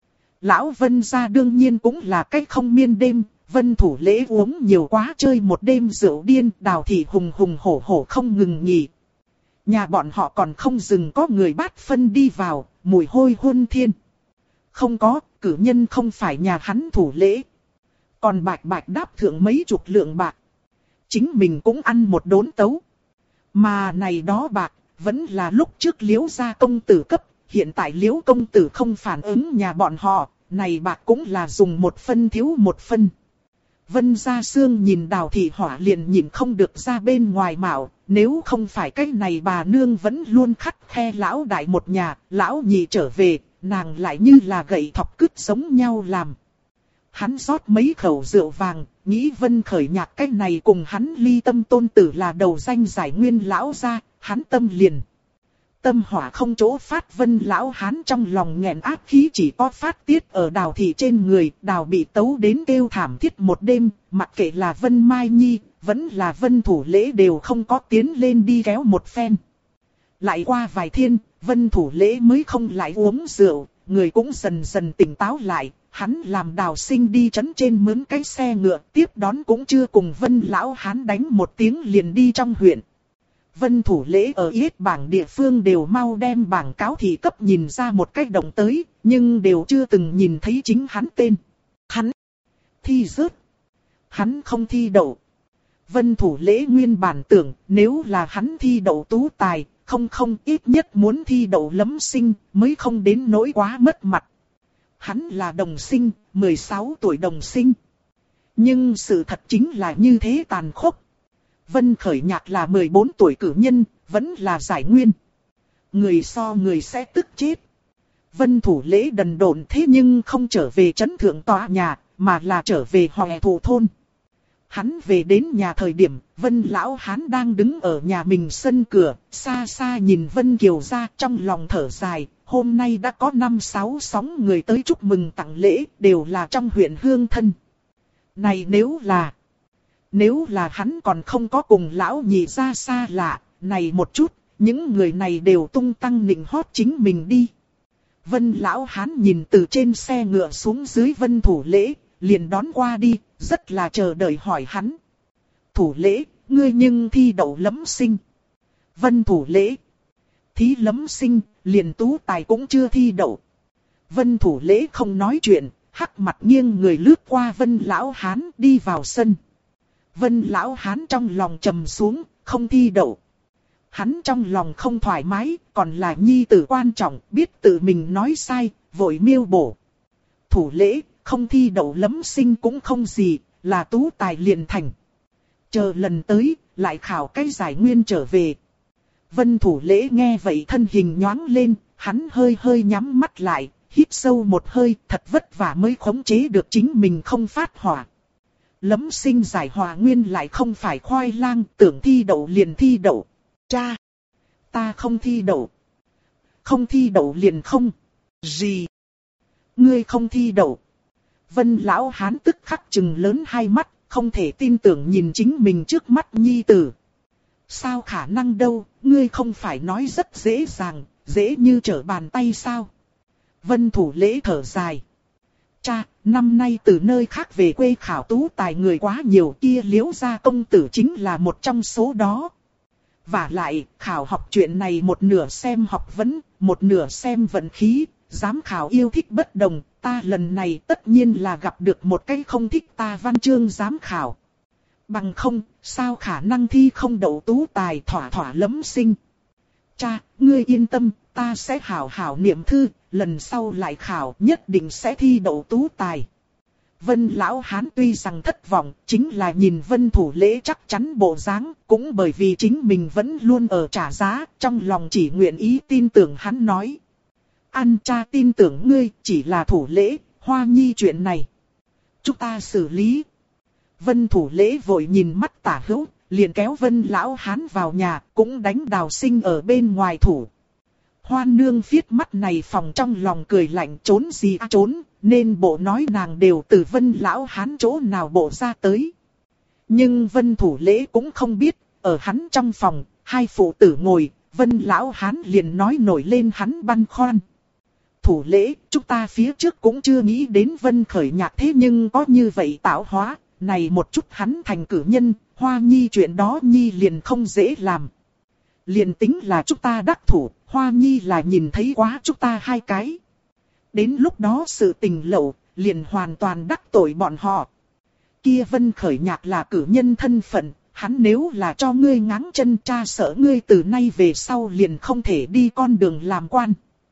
Lão Vân gia đương nhiên cũng là cách không miên đêm, Vân Thủ Lễ uống nhiều quá chơi một đêm rượu điên, Đào Thị hùng hùng hổ hổ không ngừng nghỉ. Nhà bọn họ còn không dừng có người bát phân đi vào, mùi hôi hôn thiên. Không có, cử nhân không phải nhà hắn Thủ Lễ. Còn bạch bạch đáp thượng mấy chục lượng bạc. Chính mình cũng ăn một đốn tấu. Mà này đó bạc, vẫn là lúc trước Liễu gia công tử cấp, hiện tại Liễu công tử không phản ứng nhà bọn họ, này bạc cũng là dùng một phân thiếu một phân. Vân Gia Sương nhìn Đào Thị Hỏa liền nhìn không được ra bên ngoài mạo, nếu không phải cái này bà nương vẫn luôn khắt khe lão đại một nhà, lão nhị trở về, nàng lại như là gậy thọc cứt giống nhau làm. Hắn rót mấy khẩu rượu vàng, nghĩ Vân Khởi Nhạc cái này cùng hắn ly tâm tôn tử là đầu danh giải nguyên lão gia, hắn tâm liền. Tâm hỏa không chỗ phát. Vân lão hán trong lòng nghẹn áp khí chỉ có phát tiết ở Đào Thị trên người. Đào bị tấu đến kêu thảm thiết một đêm, mặc kệ là Vân Mai Nhi, vẫn là Vân Thủ Lễ đều không có tiến lên đi kéo một phen. Lại qua vài thiên, Vân Thủ Lễ mới không lại uống rượu, người cũng dần dần tỉnh táo lại. Hắn làm Đào Sinh đi trấn trên mướn cái xe ngựa, tiếp đón cũng chưa cùng Vân lão hán đánh một tiếng liền đi trong huyện. Vân Thủ Lễ ở yết bảng địa phương đều mau đem bảng cáo thị cấp nhìn ra một cách động tới, nhưng đều chưa từng nhìn thấy chính hắn tên. Hắn thi rớt. Hắn không thi đậu. Vân Thủ Lễ nguyên bản tưởng nếu là hắn thi đậu tú tài, không ít nhất muốn thi đậu lấm sinh mới không đến nỗi quá mất mặt. Hắn là đồng sinh, 16 tuổi đồng sinh. Nhưng sự thật chính là như thế tàn khốc. Vân Khởi Nhạc là 14 tuổi cử nhân, vẫn là giải nguyên. Người so người sẽ tức chết. Vân Thủ Lễ đần độn thế nhưng không trở về trấn thượng tòa nhà, mà là trở về Hoè Thụ thôn. Hắn về đến nhà thời điểm, Vân Lão Hán đang đứng ở nhà mình sân cửa, xa xa nhìn Vân Kiều ra trong lòng thở dài. Hôm nay đã có 5-6 sóng người tới chúc mừng tặng lễ, đều là trong huyện Hương Thân. Này nếu là hắn còn không có cùng lão nhị ra xa lạ, này một chút, những người này đều tung tăng nịnh hót chính mình đi. Vân Lão Hán nhìn từ trên xe ngựa xuống dưới Vân Thủ Lễ, liền đón qua đi, rất là chờ đợi hỏi hắn. Thủ Lễ, ngươi nhưng thi đậu lẫm sinh. Vân Thủ Lễ, thí lẫm sinh, liền tú tài cũng chưa thi đậu. Vân Thủ Lễ không nói chuyện, hắc mặt nghiêng người lướt qua Vân Lão Hán đi vào sân. Vân Lão Hán trong lòng trầm xuống, không thi đậu. Hắn trong lòng không thoải mái, còn là nhi tử quan trọng, biết tự mình nói sai, vội miêu bổ. Thủ Lễ, không thi đậu lẫm sinh cũng không gì, là tú tài liền thành. Chờ lần tới, lại khảo cái giải nguyên trở về. Vân Thủ Lễ nghe vậy thân hình nhoáng lên, hắn hơi hơi nhắm mắt lại, hít sâu một hơi, thật vất vả mới khống chế được chính mình không phát hỏa. Lẫm sinh giải hỏa nguyên lại không phải khoai lang, tưởng thi đậu liền thi đậu. Cha! Ta không thi đậu. Không thi đậu liền không. Gì? Ngươi không thi đậu. Vân Lão Hán tức khắc trừng lớn hai mắt, không thể tin tưởng nhìn chính mình trước mắt nhi tử. Sao khả năng đâu, ngươi không phải nói rất dễ dàng, dễ như trở bàn tay sao? Vân Thủ Lễ thở dài. Cha, năm nay từ nơi khác về quê khảo tú tài người quá nhiều, kia Liễu gia công tử chính là một trong số đó. Và lại, khảo học chuyện này một nửa xem học vấn, một nửa xem vận khí, giám khảo yêu thích bất đồng, ta lần này tất nhiên là gặp được một cái không thích ta văn chương giám khảo. Bằng không, sao khả năng thi không đậu tú tài thỏa thỏa lẫm sinh. Cha, ngươi yên tâm, ta sẽ hảo hảo niệm thư, lần sau lại khảo nhất định sẽ thi đậu tú tài. Vân Lão Hán tuy rằng thất vọng, chính là nhìn Vân Thủ Lễ chắc chắn bộ dáng, cũng bởi vì chính mình vẫn luôn ở trả giá, trong lòng chỉ nguyện ý tin tưởng hắn nói. An cha tin tưởng ngươi, chỉ là Thủ Lễ, Hoa Nhi chuyện này. Chúng ta xử lý. Vân Thủ Lễ vội nhìn mắt Tả Hữu, liền kéo Vân Lão Hán vào nhà, cũng đánh Đào Sinh ở bên ngoài thủ. Hoan nương viết mắt này phòng trong lòng cười lạnh, trốn gì trốn, nên bộ nói nàng đều từ Vân Lão Hán chỗ nào bộ ra tới. Nhưng Vân Thủ Lễ cũng không biết, ở hắn trong phòng, hai phụ tử ngồi, Vân Lão Hán liền nói nổi lên hắn băn khoăn. Thủ Lễ, chúng ta phía trước cũng chưa nghĩ đến Vân Khởi Nhạc, thế nhưng có như vậy tạo hóa, này một chút hắn thành cử nhân, Hoa Nhi chuyện đó Nhi liền không dễ làm. Liền tính là chúng ta đắc thủ, Hoa Nhi là nhìn thấy quá chúng ta hai cái. Đến lúc đó sự tình lậu, liền hoàn toàn đắc tội bọn họ. Kia Vân Khởi Nhạc là cử nhân thân phận, hắn nếu là cho ngươi ngáng chân, cha sợ ngươi từ nay về sau liền không thể đi con đường làm quan.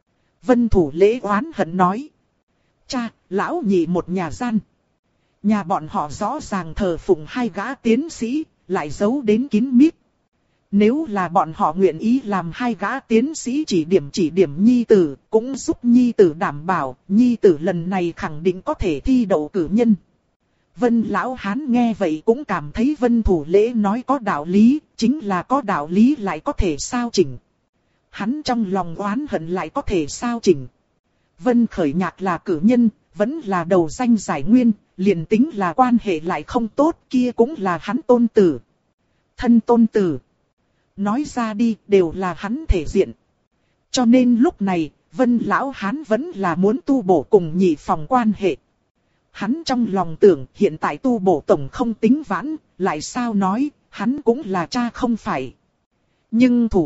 Vân Thủ Lễ oán hận nói. Cha, lão nhị một nhà gian. Nhà bọn họ rõ ràng thờ phụng hai gã tiến sĩ, lại giấu đến kín mít. Nếu là bọn họ nguyện ý làm hai gã tiến sĩ chỉ điểm nhi tử, cũng giúp nhi tử đảm bảo, nhi tử lần này khẳng định có thể thi đậu cử nhân. Vân Lão Hán nghe vậy cũng cảm thấy Vân Thủ Lễ nói có đạo lý, chính là có đạo lý lại có thể sao chỉnh. Hắn trong lòng oán hận lại có thể sao chỉnh. Vân Khởi Nhạc là cử nhân, vẫn là đầu danh giải nguyên, liền tính là quan hệ lại không tốt, kia cũng là hắn tôn tử. Thân tôn tử. Nói ra đi đều là hắn thể diện. Cho nên lúc này, Vân Lão Hán vẫn là muốn tu bổ cùng nhị phòng quan hệ. Hắn trong lòng tưởng hiện tại tu bổ tổng không tính vãn, lại sao nói, hắn cũng là cha không phải. Nhưng Thủ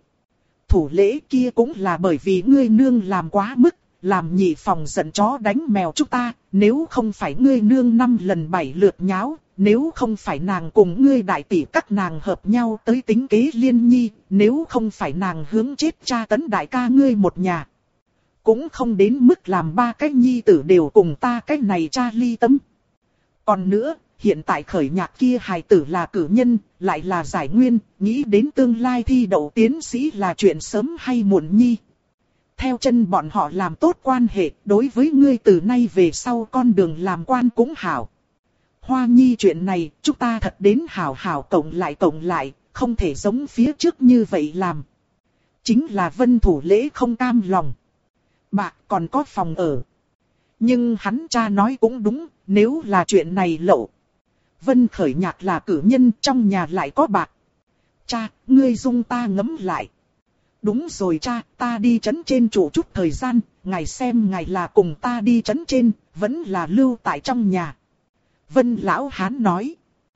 Lễ kia cũng là bởi vì ngươi nương làm quá mức, làm nhị phòng giận chó đánh mèo chúng ta, nếu không phải ngươi nương 5 lần 7 lượt nháo, nếu không phải nàng cùng ngươi đại tỷ các nàng hợp nhau tới tính kế liên nhi, nếu không phải nàng hướng chết cha tấn đại ca ngươi một nhà. Cũng không đến mức làm 3 cái nhi tử đều cùng ta cái này cha ly tâm. Còn nữa, hiện tại Khởi Nhạc kia hài tử là cử nhân, lại là giải nguyên, nghĩ đến tương lai thi đậu tiến sĩ là chuyện sớm hay muộn nhi. theo chân bọn họ làm tốt quan hệ, đối với ngươi từ nay về sau con đường làm quan cũng hảo. Hoa Nhi chuyện này, chúng ta thật đến hảo hảo cộng lại, không thể giống phía trước như vậy làm. Chính là Vân Thủ Lễ không cam lòng. Bạc còn có phòng ở. Nhưng hắn cha nói cũng đúng, nếu là chuyện này lậu. Vân Khởi Nhạc là cử nhân, trong nhà lại có bạc. Cha, ngươi dung ta ngẫm lại. Đúng rồi cha, ta đi trấn trên trụ chút thời gian, ngài xem ngài là cùng ta đi trấn trên, vẫn là lưu tại trong nhà. Vân Lão Hán nói.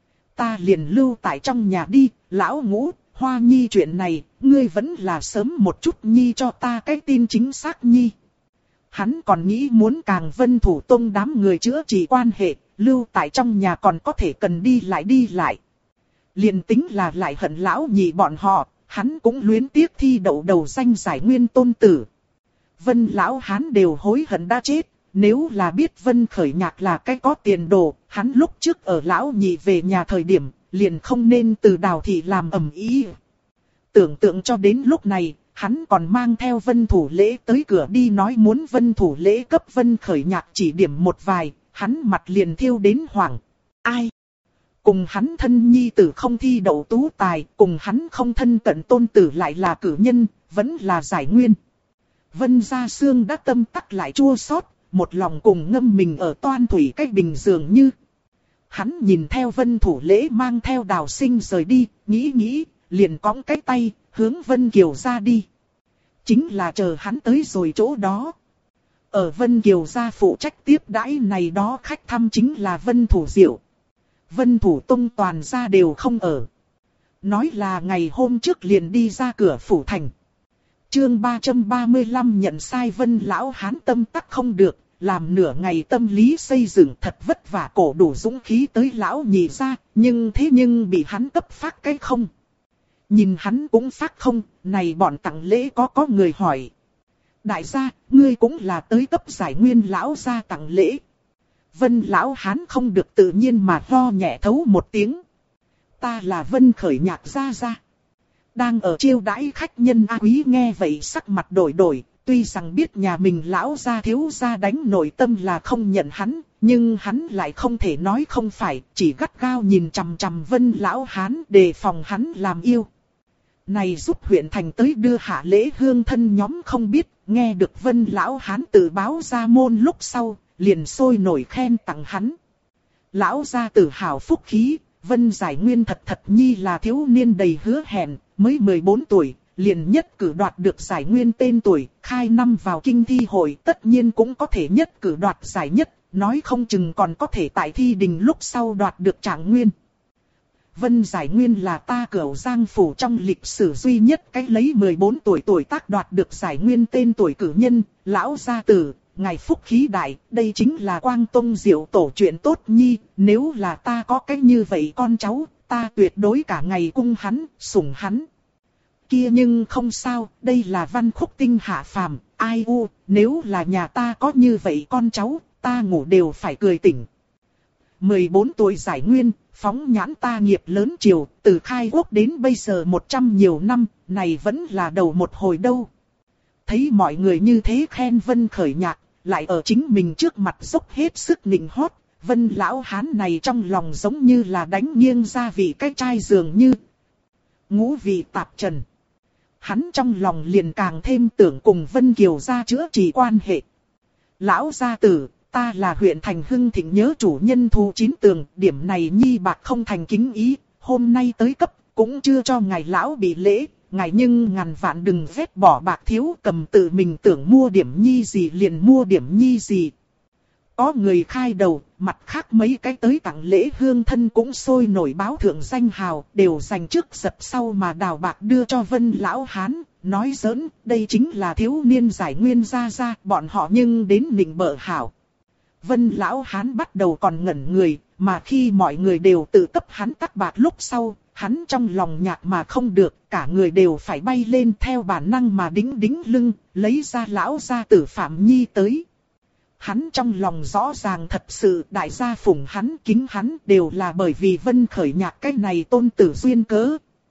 Ta liền lưu tại trong nhà đi, Lão Ngũ, Hoa Nhi chuyện này, ngươi vẫn là sớm một chút Nhi cho ta cái tin chính xác Nhi. Hắn còn nghĩ muốn càng Vân Thủ Tông đám người chữa trị quan hệ, lưu tại trong nhà còn có thể cần đi lại. Liền tính là lại hận lão nhị bọn họ, hắn cũng luyến tiếc thi đậu đầu danh giải nguyên tôn tử. Vân Lão Hán đều hối hận đã chết, nếu là biết Vân Khởi Nhạc là cái có tiền đồ, hắn lúc trước ở lão nhị về nhà thời điểm, liền không nên từ Đào thị làm ầm ĩ. Tưởng tượng cho đến lúc này, hắn còn mang theo Vân Thủ Lễ tới cửa đi nói muốn Vân Thủ Lễ cấp Vân Khởi Nhạc chỉ điểm một vài, hắn mặt liền thiêu đến hoảng. Ai? Cùng hắn thân nhi tử không thi đậu tú tài, cùng hắn không thân cận tôn tử lại là cử nhân, vẫn là giải nguyên. Vân Gia Sương đã tâm tắc lại chua xót, một lòng cùng ngâm mình ở toan thủy cách bình dường như. Hắn nhìn theo Vân Thủ Lễ mang theo Đào Sinh rời đi, nghĩ, liền cõng cái tay, hướng Vân Kiều ra đi. Chính là chờ hắn tới rồi chỗ đó. Ở Vân Kiều gia phụ trách tiếp đãi này đó khách thăm chính là Vân Thủ Diệu. Vân Thủ Tông toàn gia đều không ở. Nói là ngày hôm trước liền đi ra cửa phủ thành. Chương 335 nhận sai Vân Lão Hán tâm tắc không được, làm nửa ngày tâm lý xây dựng thật vất vả cổ đủ dũng khí tới lão nhị ra, nhưng bị hắn cấp phát cái không. Nhìn hắn cũng phát không, này bọn tặng lễ có người hỏi. Đại gia, ngươi cũng là tới cấp giải nguyên lão gia tặng lễ. Vân Lão Hán không được tự nhiên mà ho nhẹ thấu một tiếng. Ta là Vân Khởi Nhạc gia gia. Đang ở chiêu đãi khách nhân A Quý nghe vậy sắc mặt đổi, tuy rằng biết nhà mình lão gia thiếu gia đánh nội tâm là không nhận hắn, nhưng hắn lại không thể nói không phải, chỉ gắt gao nhìn chằm chằm Vân Lão Hán đề phòng hắn làm yêu. Này giúp huyện thành tới đưa hạ lễ hương thân nhóm không biết, nghe được Vân Lão Hán tự báo ra môn lúc sau, liền sôi nổi khen tặng hắn. Lão gia tử hào phúc khí, Vân Giải Nguyên thật nhi là thiếu niên đầy hứa hẹn, mới 14 tuổi, liền nhất cử đoạt được giải nguyên tên tuổi, khai năm vào kinh thi hội tất nhiên cũng có thể nhất cử đoạt giải nhất, nói không chừng còn có thể tại thi đình lúc sau đoạt được trạng nguyên. Vân Giải Nguyên là ta Cửu Giang phủ trong lịch sử duy nhất cái lấy 14 tuổi tác đoạt được giải nguyên tên tuổi cử nhân, lão gia tử, ngài phúc khí đại, đây chính là Quang Tông Diệu tổ chuyện tốt nhi, nếu là ta có cái như vậy con cháu, ta tuyệt đối cả ngày cung hắn, sủng hắn. Kia nhưng không sao, đây là văn khúc tinh hạ phàm, ai u, nếu là nhà ta có như vậy con cháu, ta ngủ đều phải cười tỉnh. 14 tuổi giải nguyên, phóng nhãn ta nghiệp lớn triều, từ khai quốc đến bây giờ 100 nhiều năm, này vẫn là đầu một hồi đâu. Thấy mọi người như thế khen Vân Khởi Nhạc, lại ở chính mình trước mặt dốc hết sức nịnh hót, Vân Lão Hán này trong lòng giống như là đánh nghiêng ra vị cái chai dường như ngũ vị tạp trần. Hắn trong lòng liền càng thêm tưởng cùng Vân Kiều gia chữa trị quan hệ. Lão gia tử, ta là huyện thành Hưng Thịnh nhớ chủ nhân thu 9 tường, điểm này nhi bạc không thành kính ý, hôm nay tới cấp, cũng chưa cho ngài lão bị lễ, ngài nhưng ngàn vạn đừng vét bỏ bạc thiếu cầm tự mình tưởng mua điểm nhi gì liền mua điểm nhi gì. Có người khai đầu, mặt khác mấy cái tới tặng lễ hương thân cũng sôi nổi báo thượng danh hào, đều dành trước giật sau mà đào bạc đưa cho Vân Lão Hán, nói giỡn, đây chính là thiếu niên giải nguyên gia, bọn họ nhưng đến nịnh bợ hảo. Vân Lão Hán bắt đầu còn ngẩn người, mà khi mọi người đều tự cấp hắn tắc bạc lúc sau, hắn trong lòng nhạc mà không được, cả người đều phải bay lên theo bản năng mà đính lưng, lấy ra lão gia tử Phạm Nhi tới. Hắn trong lòng rõ ràng thật sự đại gia phụng hắn kính hắn đều là bởi vì Vân Khởi Nhạc cái này tôn tử duyên cớ.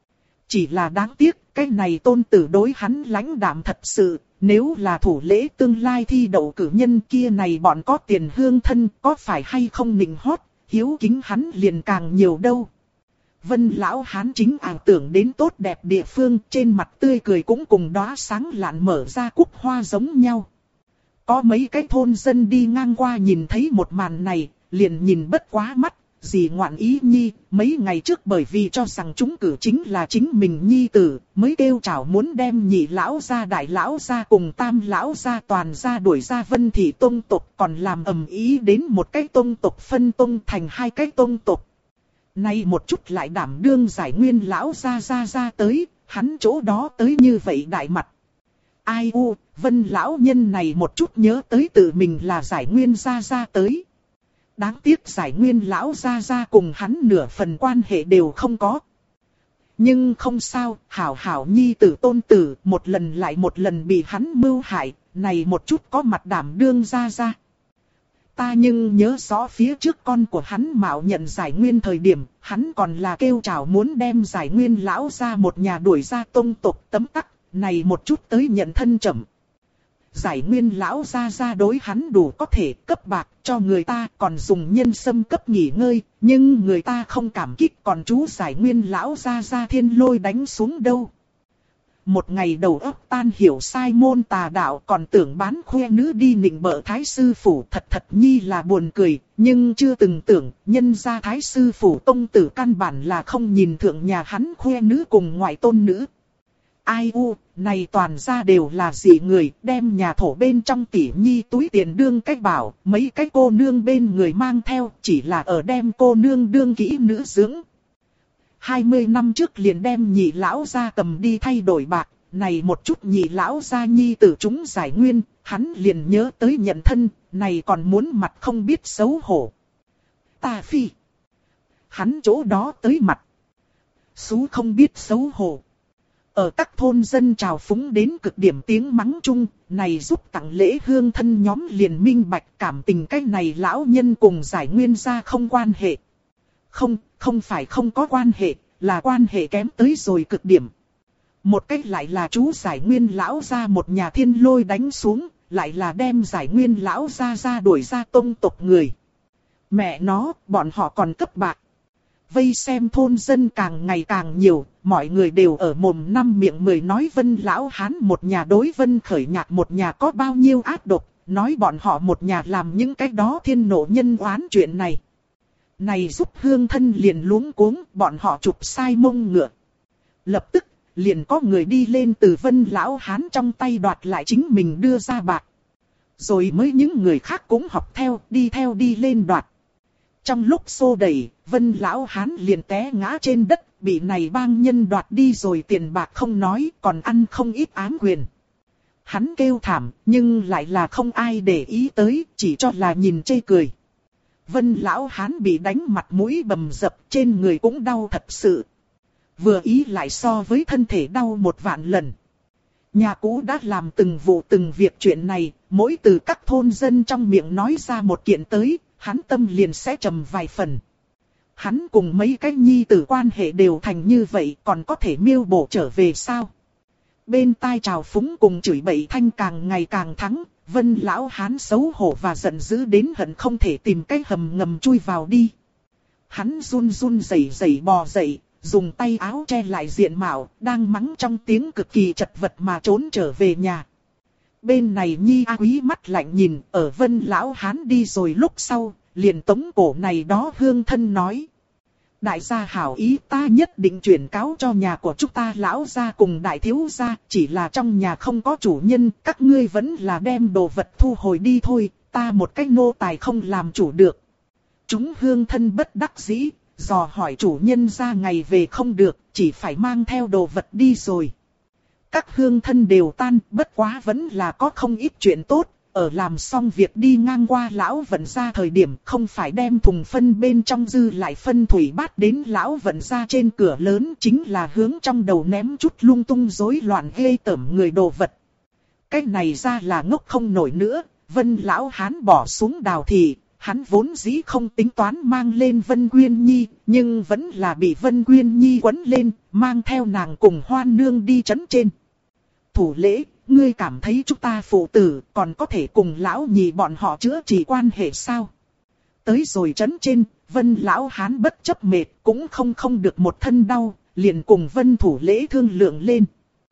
Chỉ là đáng tiếc, cái này tôn tử đối hắn lãnh đạm thật sự, nếu là thủ lễ tương lai thi đậu cử nhân kia này bọn có tiền hương thân, có phải hay không nịnh hót, hiếu kính hắn liền càng nhiều đâu. Vân lão hán chính ảo tưởng đến tốt đẹp địa phương, trên mặt tươi cười cũng cùng đóa sáng lạn mở ra cúc hoa giống nhau. Có mấy cái thôn dân đi ngang qua nhìn thấy một màn này, liền nhìn bất quá mắt, gì ngoạn ý nhi, mấy ngày trước bởi vì cho rằng chúng cử chính là chính mình nhi tử, mới kêu chào muốn đem nhị lão gia đại lão gia cùng tam lão gia toàn gia đuổi ra Vân thị tông tộc, còn làm ầm ý đến một cái tông tộc phân tông thành hai cái tông tộc. Nay một chút lại đảm đương giải nguyên lão gia tới, hắn chỗ đó tới như vậy đại mặt. Ai u, Vân lão nhân này một chút nhớ tới tự mình là giải nguyên gia tới. Đáng tiếc giải nguyên lão gia cùng hắn nửa phần quan hệ đều không có. Nhưng không sao, hảo hảo nhi tử tôn tử một lần lại một lần bị hắn mưu hại, này một chút có mặt đảm đương gia. Ta nhưng nhớ rõ phía trước con của hắn mạo nhận giải nguyên thời điểm, hắn còn là kêu chào muốn đem giải nguyên lão ra một nhà đuổi ra tông tộc tấm tắc, này một chút tới nhận thân chậm. Giải nguyên lão ra đối hắn đủ có thể cấp bạc cho người ta, còn dùng nhân sâm cấp nghỉ ngơi, nhưng người ta không cảm kích, còn chú giải nguyên lão ra thiên lôi đánh xuống đâu. Một ngày đầu óc tan hiểu sai môn tà đạo, còn tưởng bán khoe nữ đi nịnh bợ thái sư phủ, thật nhi là buồn cười, nhưng chưa từng tưởng, nhân gia thái sư phủ tông tử căn bản là không nhìn thượng nhà hắn khoe nữ cùng ngoại tôn nữ. Ai u, này toàn ra đều là dị người, đem nhà thổ bên trong tỷ nhi túi tiền đương cách bảo, mấy cái cô nương bên người mang theo, chỉ là ở đem cô nương đương kỹ nữ dưỡng. 20 năm trước liền đem nhị lão gia cầm đi thay đổi bạc, này một chút nhị lão gia nhi tử chúng giải nguyên, hắn liền nhớ tới nhận thân, này còn muốn mặt không biết xấu hổ. Ta phi. Hắn chỗ đó tới mặt. Xú không biết xấu hổ. Ở các thôn dân trào phúng đến cực điểm tiếng mắng chung, này giúp tặng lễ hương thân nhóm liền minh bạch cảm tình cái này lão nhân cùng giải nguyên gia không quan hệ. Không phải không có quan hệ, là quan hệ kém tới rồi cực điểm. Một cách lại là chú giải nguyên lão ra một nhà thiên lôi đánh xuống, lại là đem giải nguyên lão ra đuổi ra tông tộc người. Mẹ nó, bọn họ còn cấp bạc. Vây xem thôn dân càng ngày càng nhiều, mọi người đều ở mồm năm miệng mười nói Vân lão hán một nhà đối Vân khởi nhạc một nhà có bao nhiêu ác độc, nói bọn họ một nhà làm những cái đó thiên nộ nhân oán chuyện này. Này giúp hương thân liền luống cuống, bọn họ chụp sai mông ngựa. Lập tức, liền có người đi lên từ Vân lão hán trong tay đoạt lại chính mình đưa ra bạc. Rồi mới những người khác cũng học theo đi lên đoạt. Trong lúc xô đẩy, Vân lão hán liền té ngã trên đất, bị này bang nhân đoạt đi rồi tiền bạc không nói, còn ăn không ít ám quyền. Hắn kêu thảm, nhưng lại là không ai để ý tới, chỉ cho là nhìn chê cười. Vân lão hán bị đánh mặt mũi bầm dập, trên người cũng đau thật sự. Vừa ý lại so với thân thể đau 1 vạn lần. Nhà cũ đã làm từng vụ từng việc chuyện này, mỗi từ các thôn dân trong miệng nói ra một kiện tới, hắn tâm liền sẽ trầm vài phần. Hắn cùng mấy cái nhi tử quan hệ đều thành như vậy, còn có thể miêu bổ trở về sao? Bên tai trào phúng cùng chửi bậy thanh càng ngày càng thắng, Vân lão hán xấu hổ và giận dữ đến hận không thể tìm cái hầm ngầm chui vào đi. Hắn run rẩy bò dậy, dùng tay áo che lại diện mạo, đang mắng trong tiếng cực kỳ chật vật mà trốn trở về nhà. Bên này Nhi A Quý mắt lạnh nhìn, ở Vân lão hán đi rồi lúc sau, liền tống cổ này đó hương thân nói. Đại gia hảo ý, ta nhất định chuyển cáo cho nhà của chúng ta lão gia cùng đại thiếu gia, chỉ là trong nhà không có chủ nhân, các ngươi vẫn là đem đồ vật thu hồi đi thôi, ta một cách nô tài không làm chủ được. Chúng hương thân bất đắc dĩ, dò hỏi chủ nhân ra ngày về không được, chỉ phải mang theo đồ vật đi rồi. Các hương thân đều tan, bất quá vẫn là có không ít chuyện tốt. Ở làm xong việc đi ngang qua lão vận gia thời điểm, không phải đem thùng phân bên trong dư lại phân thủy bát đến lão vận gia trên cửa lớn, chính là hướng trong đầu ném chút lung tung rối loạn ghê tởm người đồ vật. Cái này ra là ngốc không nổi nữa, Vân lão hán bỏ xuống đào thị, hắn vốn dĩ không tính toán mang lên Vân Quyên Nhi, nhưng vẫn là bị Vân Quyên Nhi quấn lên, mang theo nàng cùng Hoan Nương đi trấn trên. Thủ lễ, ngươi cảm thấy chúng ta phụ tử còn có thể cùng lão nhị bọn họ chữa trị quan hệ sao? Tới rồi trấn trên, Vân lão hán bất chấp mệt cũng không được một thân đau, liền cùng Vân thủ lễ thương lượng lên.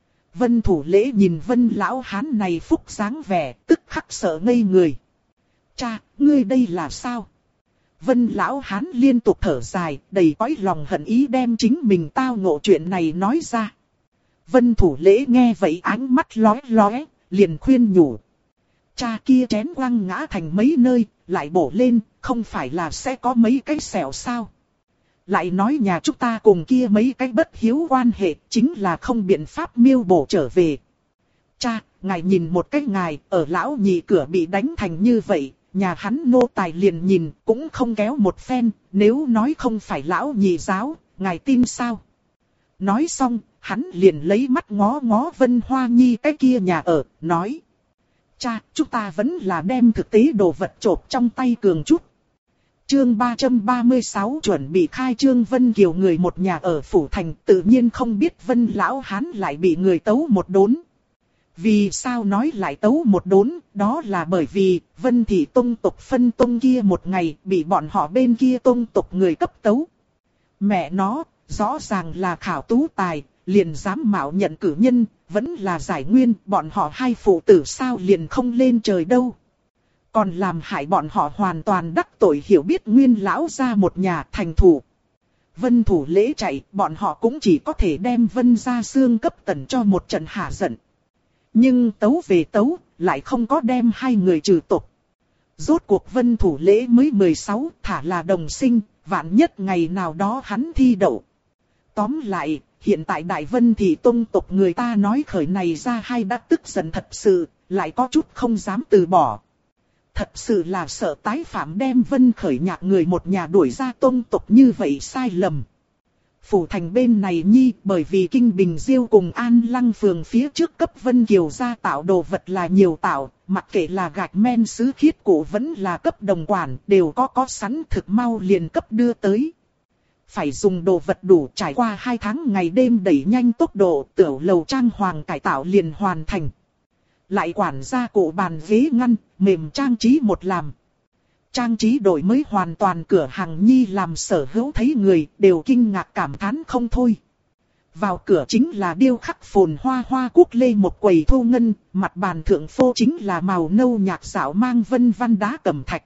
Vân thủ lễ nhìn Vân lão hán này phúc dáng vẻ, tức khắc sợ ngây người. Cha, ngươi đây là sao? Vân lão hán liên tục thở dài, đầy cõi lòng hận ý đem chính mình tao ngộ chuyện này nói ra. Vân thủ lễ nghe vậy ánh mắt lóe lóe, liền khuyên nhủ. Cha kia chén quăng ngã thành mấy nơi, lại bổ lên, không phải là sẽ có mấy cái sẹo sao? Lại nói nhà chúng ta cùng kia mấy cái bất hiếu quan hệ, chính là không biện pháp miêu bổ trở về. Cha, ngài nhìn một cái ngài, ở lão nhị cửa bị đánh thành như vậy, nhà hắn nô tài liền nhìn, cũng không kéo một phen, nếu nói không phải lão nhị giáo, ngài tin sao? Nói xong, hắn liền lấy mắt ngó ngó Vân Hoa Nhi cái kia nhà ở, nói. Cha, chúng ta vẫn là đem thực tế đồ vật chộp trong tay cường chút. Chương 336 chuẩn bị khai trương. Vân Kiều người một nhà ở Phủ Thành, tự nhiên không biết Vân Lão Hán lại bị người tấu một đốn. Vì sao nói lại tấu một đốn, đó là bởi vì Vân Thị Tông tộc phân tông kia một ngày bị bọn họ bên kia tông tộc người cấp tấu. Mẹ nó, rõ ràng là khảo tú tài, liền dám mạo nhận cử nhân, vẫn là giải nguyên, bọn họ hai phụ tử sao liền không lên trời đâu. Còn làm hại bọn họ hoàn toàn đắc tội hiểu biết Nguyên lão gia một nhà thành thủ. Vân thủ lễ chạy, bọn họ cũng chỉ có thể đem Vân gia xương cấp tần cho một trận hạ giận. Nhưng tấu về tấu, lại không có đem hai người trừ tục. Rốt cuộc Vân thủ lễ mới 16, thả là đồng sinh, vạn nhất ngày nào đó hắn thi đậu. Tóm lại, hiện tại Đại Vân Thị Tông tộc người ta nói khởi này ra hay đã tức giận thật sự, lại có chút không dám từ bỏ. Thật sự là sợ tái phạm đem Vân khởi nhạc người một nhà đuổi ra tông tộc như vậy sai lầm. Phủ Thành bên này nhi, bởi vì Kinh Bình Diêu cùng An Lăng Phường phía trước cấp Vân Kiều gia tạo đồ vật là nhiều tạo, mặc kệ là gạch men sứ khiết cổ vẫn là cấp đồng quản, đều có sẵn thực mau liền cấp đưa tới. Phải dùng đồ vật đủ, trải qua 2 tháng ngày đêm đẩy nhanh tốc độ, tiểu lầu trang hoàng cải tạo liền hoàn thành. Lại quản gia cổ bàn ghế ngăn, mềm trang trí một làm. Trang trí đổi mới hoàn toàn, cửa hàng nhi làm sở hữu thấy người đều kinh ngạc cảm thán không thôi. Vào cửa chính là điêu khắc phồn hoa hoa cúc lê một quầy thu ngân, mặt bàn thượng phô chính là màu nâu nhạt xảo mang vân văn đá cẩm thạch.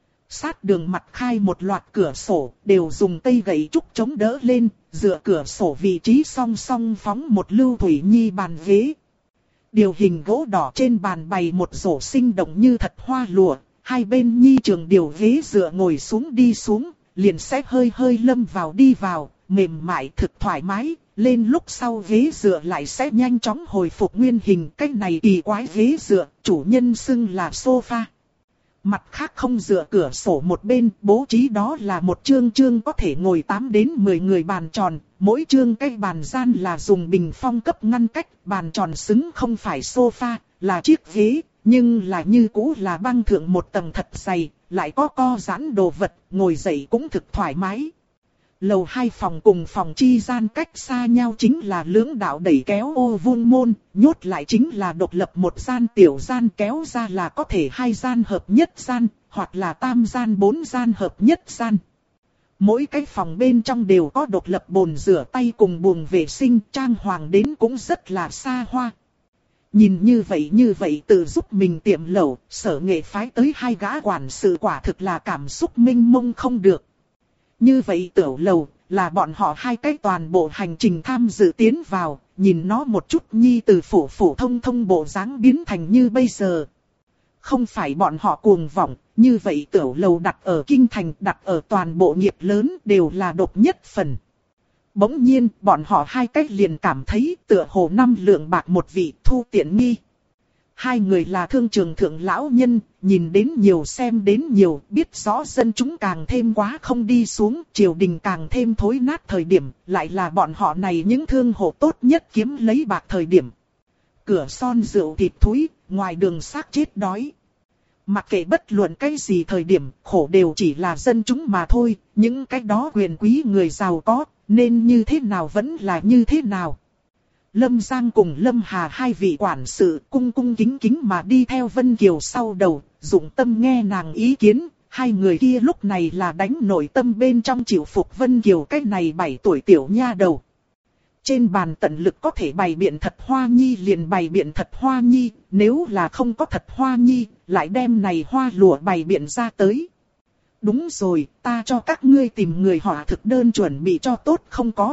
Sát đường mặt khai một loạt cửa sổ, đều dùng cây gậy trúc chống đỡ lên, dựa cửa sổ vị trí song song phóng một lưu thủy nhi bàn ghế. Điều hình gỗ đỏ trên bàn bày một rổ sinh động như thật hoa lụa, hai bên nhi trường điều ghế dựa ngồi xuống đi xuống, liền sẽ hơi hơi lâm vào đi vào, mềm mại thực thoải mái, lên lúc sau ghế dựa lại sẽ nhanh chóng hồi phục nguyên hình. Cái này kỳ quái ghế dựa, chủ nhân xưng là sofa. Mặt khác không dựa cửa sổ một bên, bố trí đó là một chương có thể ngồi 8 đến 10 người bàn tròn, mỗi chương cái bàn gian là dùng bình phong cấp ngăn cách, bàn tròn xứng không phải sofa, là chiếc ghế, nhưng là như cũ là băng thượng một tầng thật dày, lại có co giãn đồ vật, ngồi dậy cũng thực thoải mái. Lầu 2 phòng cùng phòng chi gian cách xa nhau chính là lưỡng đạo đẩy kéo ô vuông môn, nhốt lại chính là độc lập một gian tiểu gian, kéo ra là có thể 2 gian hợp nhất gian, hoặc là tam gian 4 gian hợp nhất gian. Mỗi cái phòng bên trong đều có độc lập bồn rửa tay cùng buồng vệ sinh, trang hoàng đến cũng rất là xa hoa. Nhìn như vậy tự giúp mình tiệm lẩu, Sở Nghệ phái tới 2 gã quản sự quả thực là cảm xúc mênh mông không được. Như vậy tiểu lầu, là bọn họ 2 cái toàn bộ hành trình tham dự tiến vào, nhìn nó một chút nhi từ phổ thông bộ dáng biến thành như bây giờ. Không phải bọn họ cuồng vọng, như vậy tiểu lầu đặt ở kinh thành, đặt ở toàn bộ nghiệp lớn đều là độc nhất phần. Bỗng nhiên, bọn họ 2 cách liền cảm thấy tựa hồ 5 lượng bạc một vị, thu tiện nghi. 2 người là thương trường thượng lão nhân, nhìn đến nhiều xem đến nhiều, biết rõ dân chúng càng thêm quá không đi xuống, triều đình càng thêm thối nát thời điểm, lại là bọn họ này những thương hộ tốt nhất kiếm lấy bạc thời điểm. Cửa son rượu thịt thúi, ngoài đường xác chết đói. Mặc kệ bất luận cái gì thời điểm, khổ đều chỉ là dân chúng mà thôi, những cái đó quyền quý người giàu có, nên như thế nào vẫn là như thế nào. Lâm Giang cùng Lâm Hà hai vị quản sự cung cung kính kính mà đi theo Vân Kiều sau đầu, dụng tâm nghe nàng ý kiến. Hai người kia lúc này là đánh nội tâm bên trong chịu phục Vân Kiều cái này 7 tuổi tiểu nha đầu. Trên bàn tận lực có thể bày biện thật hoa nhi liền bày biện thật hoa nhi, nếu là không có thật hoa nhi, lại đem này hoa lụa bày biện ra tới. Đúng rồi, ta cho các ngươi tìm người họa thực đơn chuẩn bị cho tốt không có.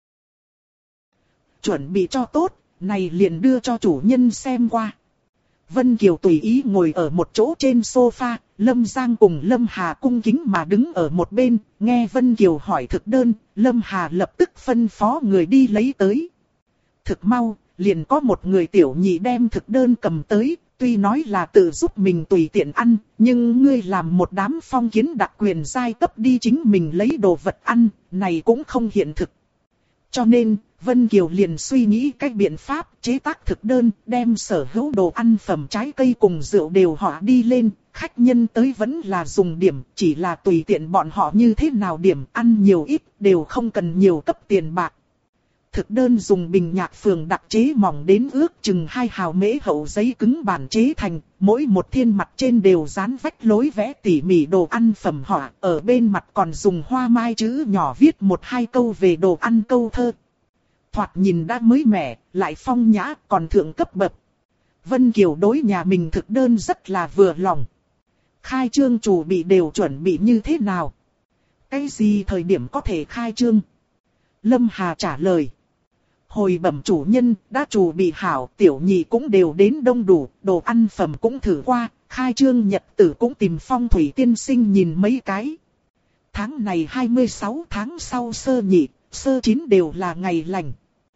Chuẩn bị cho tốt, này liền đưa cho chủ nhân xem qua. Vân Kiều tùy ý ngồi ở một chỗ trên sofa, Lâm Giang cùng Lâm Hà cung kính mà đứng ở một bên, nghe Vân Kiều hỏi thực đơn, Lâm Hà lập tức phân phó người đi lấy tới. Thực mau, liền có một người tiểu nhị đem thực đơn cầm tới, tuy nói là tự giúp mình tùy tiện ăn, nhưng ngươi làm một đám phong kiến đặc quyền giai cấp đi chính mình lấy đồ vật ăn, này cũng không hiện thực. Cho nên, Vân Kiều liền suy nghĩ cách biện pháp chế tác thực đơn, đem sở hữu đồ ăn phẩm trái cây cùng rượu đều họa đi lên, khách nhân tới vẫn là dùng điểm, chỉ là tùy tiện bọn họ như thế nào điểm, ăn nhiều ít, đều không cần nhiều cấp tiền bạc. Thực đơn dùng bình nhạc phường đặc chế mỏng đến ước chừng 2 hào mễ hậu giấy cứng bản chế thành, mỗi một thiên mặt trên đều dán vách lối vẽ tỉ mỉ đồ ăn phẩm họa, ở bên mặt còn dùng hoa mai chữ nhỏ viết 1-2 câu về đồ ăn câu thơ. Thoạt nhìn đã mới mẻ, lại phong nhã, còn thượng cấp bậc. Vân Kiều đối nhà mình thực đơn rất là vừa lòng. Khai trương chủ bị đều chuẩn bị như thế nào? Cái gì thời điểm có thể khai trương? Lâm Hà trả lời. Hồi bẩm chủ nhân, đã chủ bị hảo, tiểu nhị cũng đều đến đông đủ, đồ ăn phẩm cũng thử qua, khai trương nhật tử cũng tìm Phong Thủy tiên sinh nhìn mấy cái. Tháng này 26 tháng sau sơ nhị, sơ chín đều là ngày lành.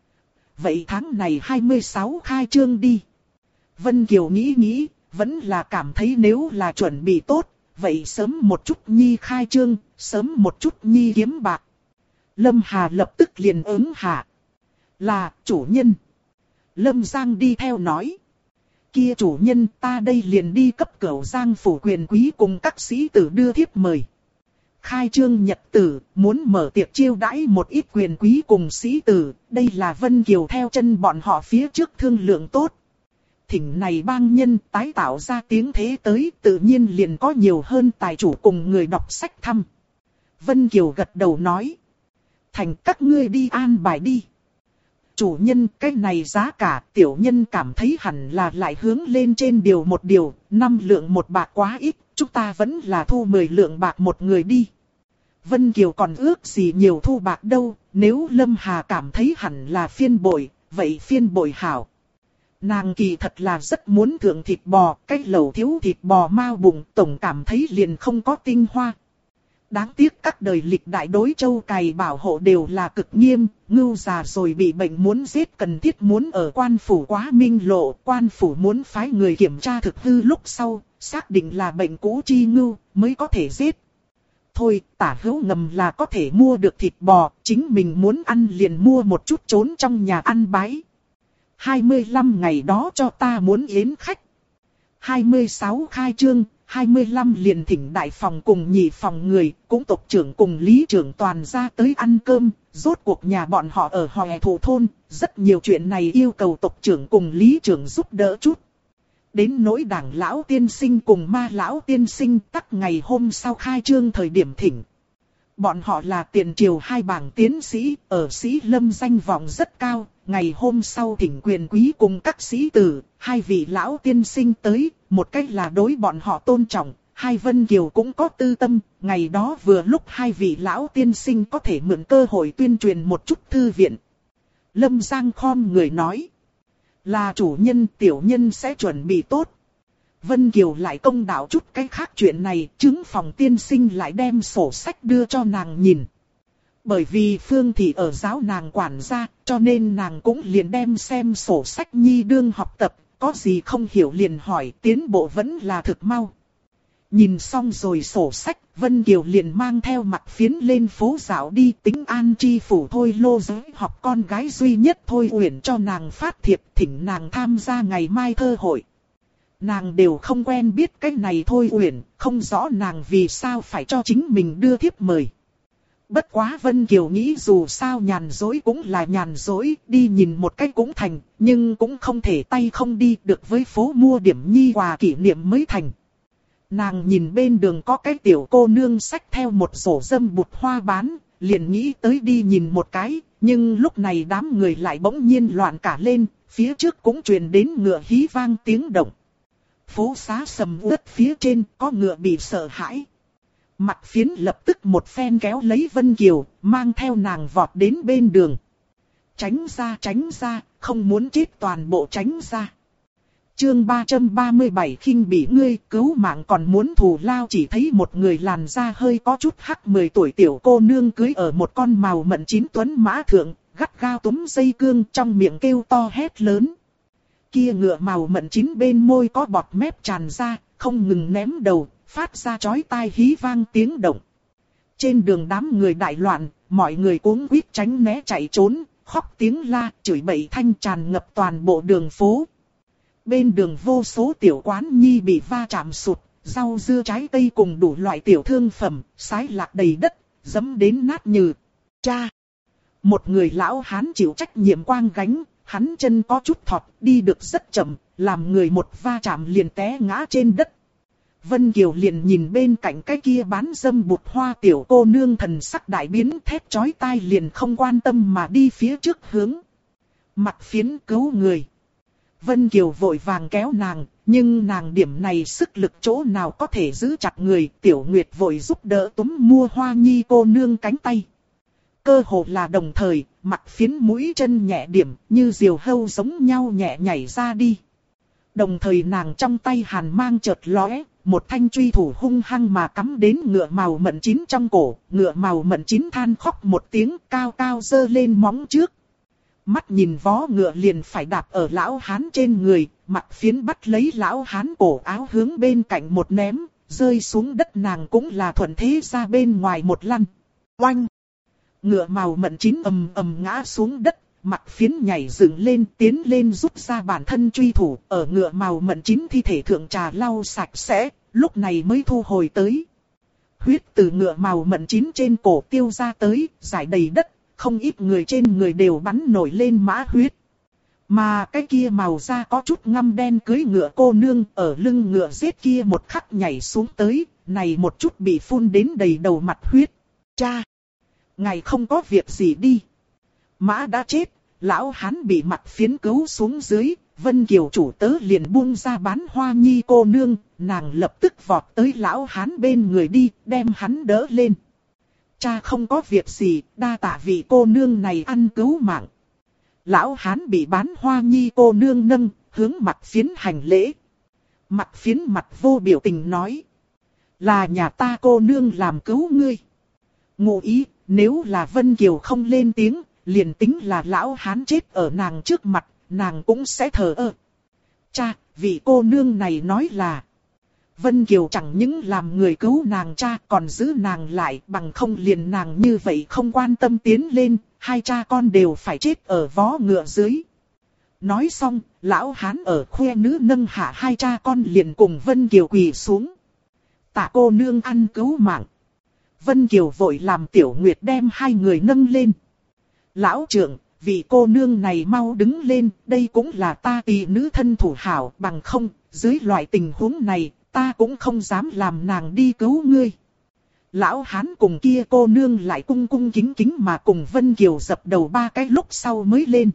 Vậy tháng này 26 khai trương đi. Vân Kiều nghĩ, vẫn là cảm thấy nếu là chuẩn bị tốt, vậy sớm một chút nhi khai trương, sớm một chút nhi kiếm bạc. Lâm Hà lập tức liền ứng hạ. Là, chủ nhân. Lâm Giang đi theo nói. Kia chủ nhân, ta đây liền đi cấp Cửu Giang phủ quyền quý cùng các sĩ tử đưa thiếp mời. Khai trương nhật tử, muốn mở tiệc chiêu đãi một ít quyền quý cùng sĩ tử, đây là Vân Kiều theo chân bọn họ phía trước thương lượng tốt. Thỉnh này bang nhân tái tạo ra tiếng thế tới, tự nhiên liền có nhiều hơn tài chủ cùng người đọc sách thăm. Vân Kiều gật đầu nói. Thành các ngươi đi an bài đi. Chủ nhân, cái này giá cả, tiểu nhân cảm thấy hẳn là lại hướng lên trên một điều, 5 lượng 1 bạc quá ít, chúng ta vẫn là thu 10 lượng bạc một người đi. Vân Kiều còn ước gì nhiều thu bạc đâu, nếu Lâm Hà cảm thấy hẳn là phiên bội, vậy phiên bội hảo. Nàng kỳ thật là rất muốn thượng thịt bò, cái lẩu thiếu thịt bò mao bụng, tổng cảm thấy liền không có tinh hoa. Đáng tiếc các đời lịch đại đối châu cày bảo hộ đều là cực nghiêm, ngưu già rồi bị bệnh muốn giết cần thiết muốn ở quan phủ quá minh lộ, quan phủ muốn phái người kiểm tra thực hư lúc sau, xác định là bệnh cũ chi ngưu mới có thể giết. Thôi, tả hữu ngầm là có thể mua được thịt bò, chính mình muốn ăn liền mua một chút trốn trong nhà ăn bái. 25 ngày đó cho ta muốn yến khách. 26 khai trương, 25 liền thỉnh đại phòng cùng nhị phòng người, cũng tộc trưởng cùng lý trưởng toàn ra tới ăn cơm, rốt cuộc nhà bọn họ ở Hòe Thủ thôn, rất nhiều chuyện này yêu cầu tộc trưởng cùng lý trưởng giúp đỡ chút. Đến nỗi đảng lão tiên sinh cùng ma lão tiên sinh tắc ngày hôm sau khai trương thời điểm thỉnh. Bọn họ là tiền triều 2 bảng tiến sĩ, ở sĩ lâm danh vọng rất cao, ngày hôm sau thỉnh quyền quý cùng các sĩ tử, 2 vị lão tiên sinh tới, một cách là đối bọn họ tôn trọng, 2 Vân Kiều cũng có tư tâm, ngày đó vừa lúc 2 vị lão tiên sinh có thể mượn cơ hội tuyên truyền một chút thư viện. Lâm Giang khom người nói, là chủ nhân tiểu nhân sẽ chuẩn bị tốt. Vân Kiều lại công đạo chút cái khác chuyện này, chứng phòng tiên sinh lại đem sổ sách đưa cho nàng nhìn. Bởi vì Phương Thị ở giáo nàng quản gia, cho nên nàng cũng liền đem xem sổ sách nhi đương học tập, có gì không hiểu liền hỏi, tiến bộ vẫn là thực mau. Nhìn xong rồi sổ sách, Vân Kiều liền mang theo mặt phiến lên phố dạo đi, tính an chi phủ thôi lô giới học con gái duy nhất thôi Uyển cho nàng phát thiệp thỉnh nàng tham gia ngày mai thơ hội. Nàng đều không quen biết cái này thôi Uyển, không rõ nàng vì sao phải cho chính mình đưa thiếp mời. Bất quá Vân Kiều nghĩ dù sao nhàn dối cũng là nhàn dối, đi nhìn một cái cũng thành, nhưng cũng không thể tay không đi được với phố mua điểm nhi quà kỷ niệm mới thành. Nàng nhìn bên đường có cái tiểu cô nương xách theo một rổ dâm bụt hoa bán, liền nghĩ tới đi nhìn một cái, nhưng lúc này đám người lại bỗng nhiên loạn cả lên, phía trước cũng truyền đến ngựa hí vang tiếng động. Phố xá sầm uất phía trên có ngựa bị sợ hãi. Mặt Phiến lập tức một phen kéo lấy Vân Kiều, mang theo nàng vọt đến bên đường. Tránh ra, không muốn chết toàn bộ tránh ra. Chương 337 khinh bỉ ngươi, cứu mạng còn muốn thù lao. Chỉ thấy một người làn da hơi có chút hắc 10 tuổi tiểu cô nương cưỡi ở một con màu mận chín tuấn mã thượng, gắt gao túm dây cương, trong miệng kêu to hét lớn. Kia ngựa màu mận chín bên môi có bọt mép tràn ra, không ngừng ném đầu, phát ra chói tai hí vang tiếng động. Trên đường đám người đại loạn, mọi người cuống quýt tránh né chạy trốn, khóc tiếng la, chửi bậy thanh tràn ngập toàn bộ đường phố. Bên đường vô số tiểu quán nhi bị va chạm sụt, rau dưa trái cây cùng đủ loại tiểu thương phẩm, sái lạc đầy đất, dẫm đến nát nhừ. Cha! Một người lão hán chịu trách nhiệm quang gánh, hắn chân có chút thọt, đi được rất chậm, làm người một va chạm liền té ngã trên đất. Vân Kiều liền nhìn bên cạnh cái kia bán dâm bụt hoa tiểu cô nương thần sắc đại biến, thét chói tai liền không quan tâm mà đi phía trước hướng. Mặt Phiến cứu người. Vân Kiều vội vàng kéo nàng, nhưng nàng điểm này sức lực chỗ nào có thể giữ chặt người. Tiểu Nguyệt vội giúp đỡ túm mua hoa nhi cô nương cánh tay. Cơ hồ là đồng thời, Mặt Phiến mũi chân nhẹ điểm như diều hâu giống nhau nhẹ nhảy ra đi. Đồng thời nàng trong tay hàn mang chợt lóe, một thanh truy thủ hung hăng mà cắm đến ngựa màu mận chín trong cổ. Ngựa màu mận chín than khóc một tiếng, cao cao giơ lên móng trước. Mắt nhìn vó ngựa liền phải đạp ở lão hán trên người, Mặt Phiến bắt lấy lão hán cổ áo hướng bên cạnh một ném, rơi xuống đất nàng cũng là thuận thế ra bên ngoài một lăn. Oanh! Ngựa màu mận chín ầm ầm ngã xuống đất, Mặt Phiến nhảy dựng lên tiến lên rút ra bản thân truy thủ, ở ngựa màu mận chín thi thể thượng trà lau sạch sẽ, lúc này mới thu hồi tới. Huyết từ ngựa màu mận chín trên cổ tiêu ra tới, rải đầy đất. Không ít người trên người đều bắn nổi lên mã huyết. Mà cái kia màu da có chút ngăm đen cưỡi ngựa cô nương ở lưng ngựa giết kia một khắc nhảy xuống tới, này một chút bị phun đến đầy đầu mặt huyết. Cha! Ngài không có việc gì đi. Mã đã chết, lão hán bị Mặt Phiến cứu xuống dưới, Vân Kiều chủ tớ liền buông ra bán hoa nhi cô nương, nàng lập tức vọt tới lão hán bên người đi, đem hắn đỡ lên. Cha không có việc gì, đa tạ vị cô nương này ăn cứu mạng. Lão hán bị bán hoa nhi cô nương nâng, hướng Mặt Phiến hành lễ. Mặt Phiến mặt vô biểu tình nói. Là nhà ta cô nương làm cứu ngươi. Ngụ ý, nếu là Vân Kiều không lên tiếng, liền tính là lão hán chết ở nàng trước mặt, nàng cũng sẽ thờ ơ. Cha, vị cô nương này nói là. Vân Kiều chẳng những làm người cứu nàng cha còn giữ nàng lại, bằng không liền nàng như vậy không quan tâm tiến lên, hai cha con đều phải chết ở vó ngựa dưới. Nói xong, lão hán ở khoe nữ nâng hạ hai cha con liền cùng Vân Kiều quỳ xuống. Tạ cô nương ăn cứu mạng. Vân Kiều vội làm Tiểu Nguyệt đem hai người nâng lên. Lão trưởng, vị cô nương này mau đứng lên, đây cũng là ta tỳ nữ thân thủ hảo, bằng không, dưới loại tình huống này, ta cũng không dám làm nàng đi cứu ngươi. Lão hán cùng kia cô nương lại cung cung kính kính mà cùng Vân Kiều dập đầu ba cái lúc sau mới lên.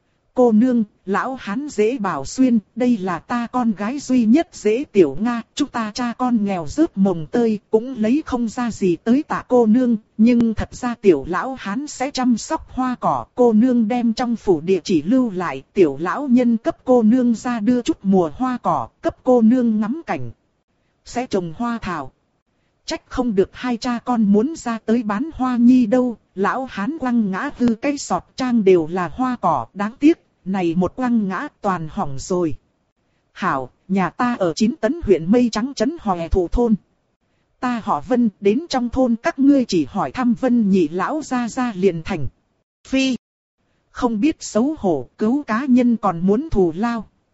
Cô nương, lão hán dễ bảo xuyên, đây là ta con gái duy nhất dễ tiểu Nga, chúng ta cha con nghèo rớt mồng tơi, cũng lấy không ra gì tới tạ cô nương, nhưng thật ra tiểu lão hán sẽ chăm sóc hoa cỏ, cô nương đem trong phủ địa chỉ lưu lại, tiểu lão nhân cấp cô nương ra đưa chút mùa hoa cỏ, cấp cô nương ngắm cảnh, sẽ trồng hoa thảo. Trách không được hai cha con muốn ra tới bán hoa nhi đâu, lão hán quăng ngã hư cây sọt trang đều là hoa cỏ, đáng tiếc. Này một quăng ngã toàn hỏng rồi. Hảo, nhà ta ở 9 tấn huyện Mây Trắng trấn Hòe Thủ thôn. Ta họ Vân, đến trong thôn các ngươi chỉ hỏi thăm Vân nhị lão ra liền thành. Phi, không biết xấu hổ, cứu cá nhân còn muốn thù lao.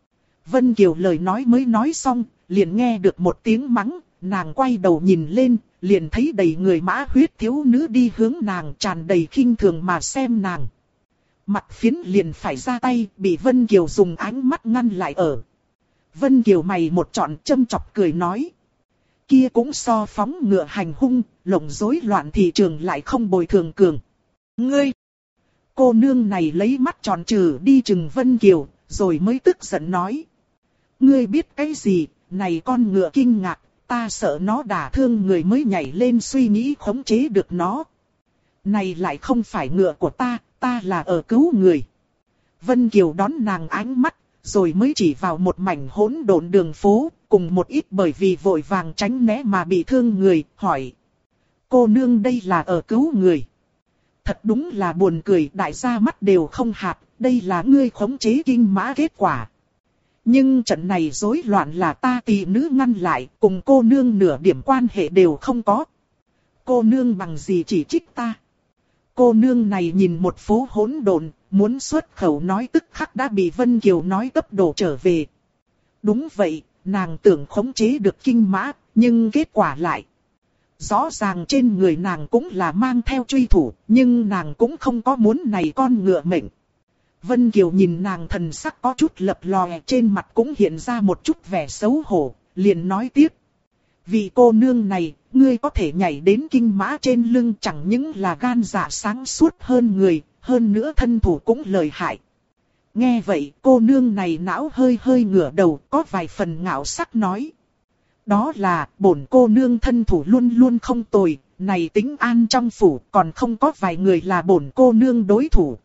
Vân Kiều lời nói mới nói xong, liền nghe được một tiếng mắng, nàng quay đầu nhìn lên, liền thấy đầy người mã huyết thiếu nữ đi hướng nàng, tràn đầy khinh thường mà xem nàng. Mặt phiến liền phải ra tay, bị Vân Kiều dùng ánh mắt ngăn lại ở. Vân Kiều mày một trọn châm chọc cười nói. Kia cũng so phóng ngựa hành hung, lộng rối loạn thị trường lại không bồi thường cường. Ngươi! Cô nương này lấy mắt tròn trừ đi chừng Vân Kiều, rồi mới tức giận nói. Ngươi biết cái gì, này con ngựa kinh ngạc, ta sợ nó đả thương người mới nhảy lên suy nghĩ khống chế được nó. Này lại không phải ngựa của ta, ta là ở cứu người. Vân Kiều đón nàng ánh mắt, rồi mới chỉ vào một mảnh hỗn độn đường phố, cùng một ít bởi vì vội vàng tránh né mà bị thương người, hỏi. Cô nương đây là ở cứu người. Thật đúng là buồn cười, đại gia mắt đều không hạt, đây là ngươi khống chế kinh mã kết quả. Nhưng trận này rối loạn là ta tỷ nữ ngăn lại, cùng cô nương nửa điểm quan hệ đều không có. Cô nương bằng gì chỉ trích ta? Cô nương này nhìn một phố hỗn độn, muốn xuất khẩu nói tức khắc đã bị Vân Kiều nói cấp đổ trở về. Đúng vậy, nàng tưởng khống chế được kinh mã, nhưng kết quả lại. Rõ ràng trên người nàng cũng là mang theo truy thủ, nhưng nàng cũng không có muốn này con ngựa mệnh. Vân Kiều nhìn nàng thần sắc có chút lập lòe, trên mặt cũng hiện ra một chút vẻ xấu hổ, liền nói tiếp. Vì cô nương này, ngươi có thể nhảy đến kinh mã trên lưng chẳng những là gan dạ sáng suốt hơn người, hơn nữa thân thủ cũng lợi hại. Nghe vậy cô nương này não hơi hơi ngửa đầu, có vài phần ngạo sắc nói. Đó là bổn cô nương thân thủ luôn luôn không tồi, này tính an trong phủ còn không có vài người là bổn cô nương đối thủ.